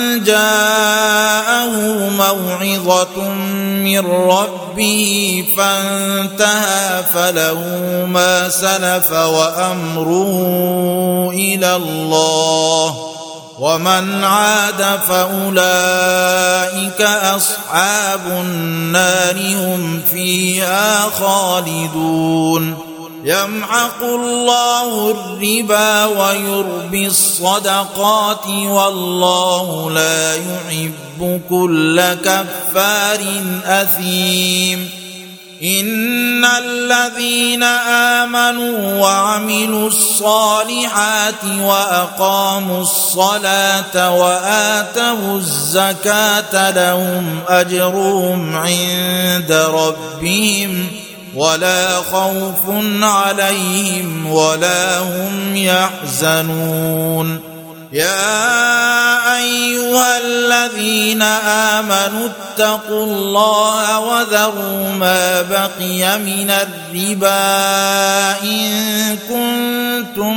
S1: جاءه موعظة من ربه فانتهى فله ما سلف وأمره إلى الله ومن عاد فأولئك أصحاب النار هم فيها خالدون يمحق الله الربا ويربي الصدقات والله لا يحب كل كفار أثيم إن الذين آمنوا وعملوا الصالحات وأقاموا الصلاة وآتوا الزكاة لهم أجرهم عند ربهم ولا خوف عليهم ولا هم يحزنون يا أيها الذين آمنوا اتقوا الله وذروا ما بقي من الربا إن كنتم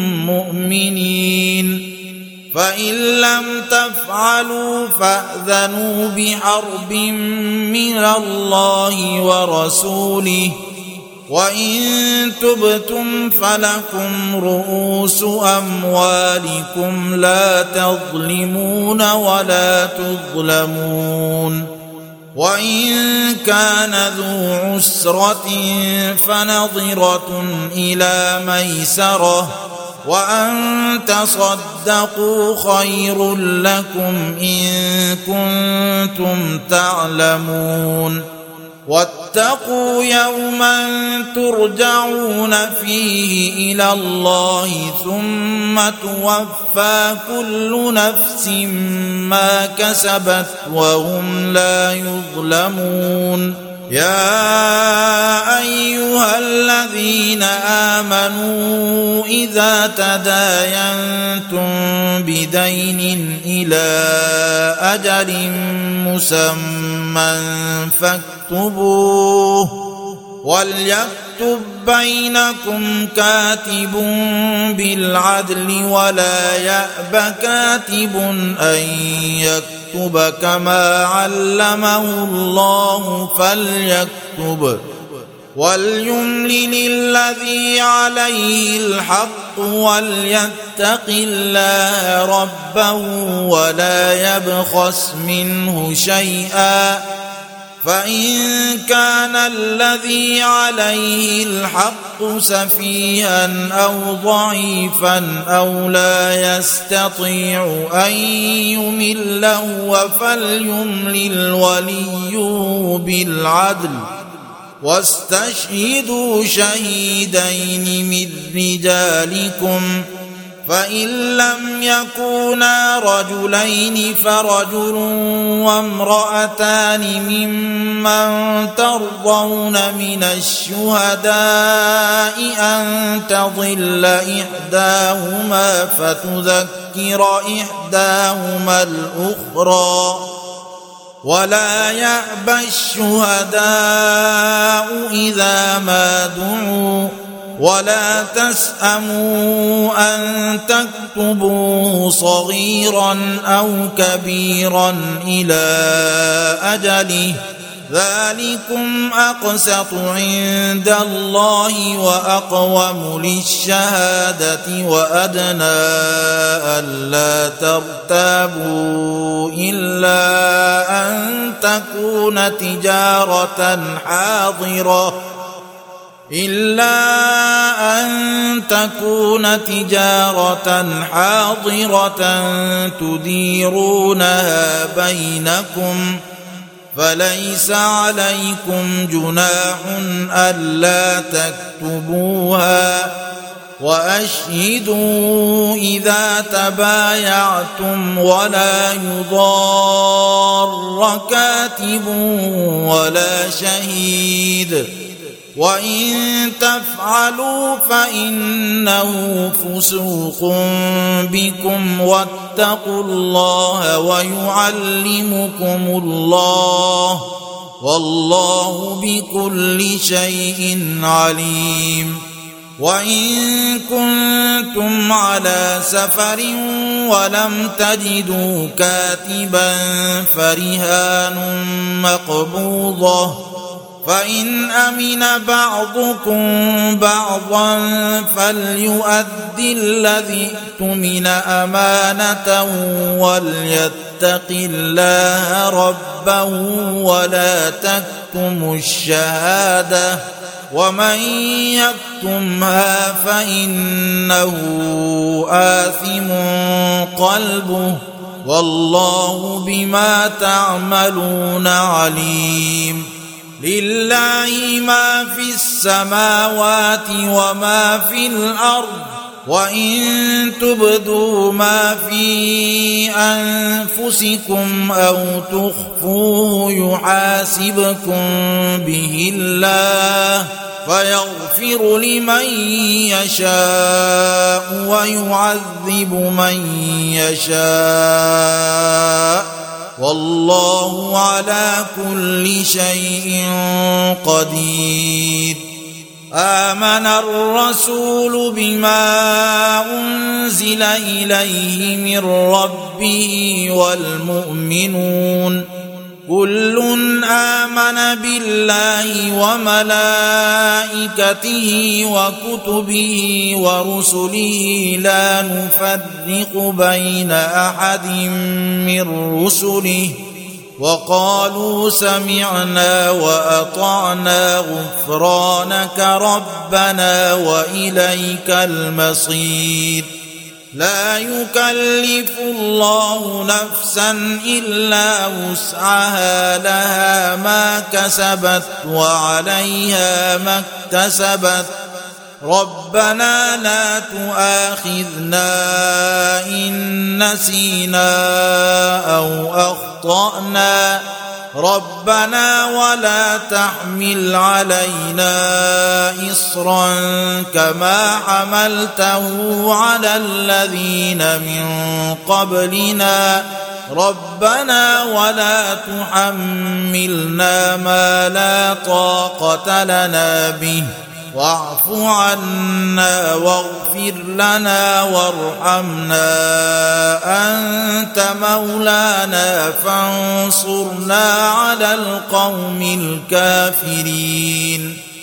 S1: مؤمنين فإن لم تفعلوا فأذنوا بحرب من الله ورسوله وإن تبتم فلكم رؤوس أموالكم لا تظلمون ولا تظلمون. وإن كان ذو عسرة فنظرة إلى ميسرة وأن تصدقوا خير لكم إن كنتم تعلمون. واتقوا يوما ترجعون فيه إلى الله ثم توفى كل نفس ما كسبت وهم لا يظلمون. يا أيها الذين آمنوا إذا تداينتم بدين إلى أجل مسمى فاكتبوه وليكتب بينكم كاتب بالعدل ولا يأب كاتب أن يكتب كما علمه الله فليكتب وليملل الذي عليه الحق وليتق الله ربه ولا يبخس منه شيئا فإن كان الذي عليه الحق سفيها أو ضعيفا أو لا يستطيع أن يمل هو فليملل وليه بالعدل واستشهدوا شهيدين من رجالكم فإن لم يكونا رجلين فرجل وامرأتان ممن ترضون من الشهداء أن تضل إحداهما فتذكر إحداهما الأخرى ولا يأبى الشهداء إذا ما دعوا ولا تسأموا أن تكتبوه صغيرا أو كبيرا إلى أجله ذلكم أقسط عند الله وأقوم للشهادة وأدنى ألا ترتابوا إلا أن تكون تجارة حاضرة إلا أن تكون تجارة حاضرة تديرونها بينكم فليس عليكم جناح ألا تكتبوها وأشهدوا إذا تبايعتم ولا يضار كاتب ولا شهيد وإن تفعلوا فإنه فسوق بكم واتقوا الله ويعلمكم الله والله بكل شيء عليم. وإن كنتم على سفر ولم تجدوا كاتبا فرهان مقبوضة فإن أمن بعضكم بعضا فليؤدي الذي اؤتمن أمانته وليتق الله ربه ولا تكتموا الشهادة ومن يكتمها فإنه آثم قلبه والله بما تعملون عليم. لله ما في السماوات وما في الأرض وإن تبدوا ما في أنفسكم أو تخفوه يحاسبكم به الله فيغفر لمن يشاء ويعذب من يشاء والله على كل شيء قدير. آمن الرسول بما أنزل إليه من ربه والمؤمنون كل آمن بالله وملائكته وكتبه ورسله لا نفرق بين أحد من رسله وقالوا سمعنا وأطعنا غفرانك ربنا وإليك المصير لا يكلف الله نفسا إلا وسعها لها ما كسبت وعليها ما اكتسبت ربنا لا تؤاخذنا إن نسينا أو أخطأنا ربنا ولا تحمل علينا إصرا كما حملته على الذين من قبلنا ربنا ولا تحملنا ما لا طاقة لنا به واعف عنا واغفر لنا وارحمنا أنت مولانا فانصرنا على القوم الكافرين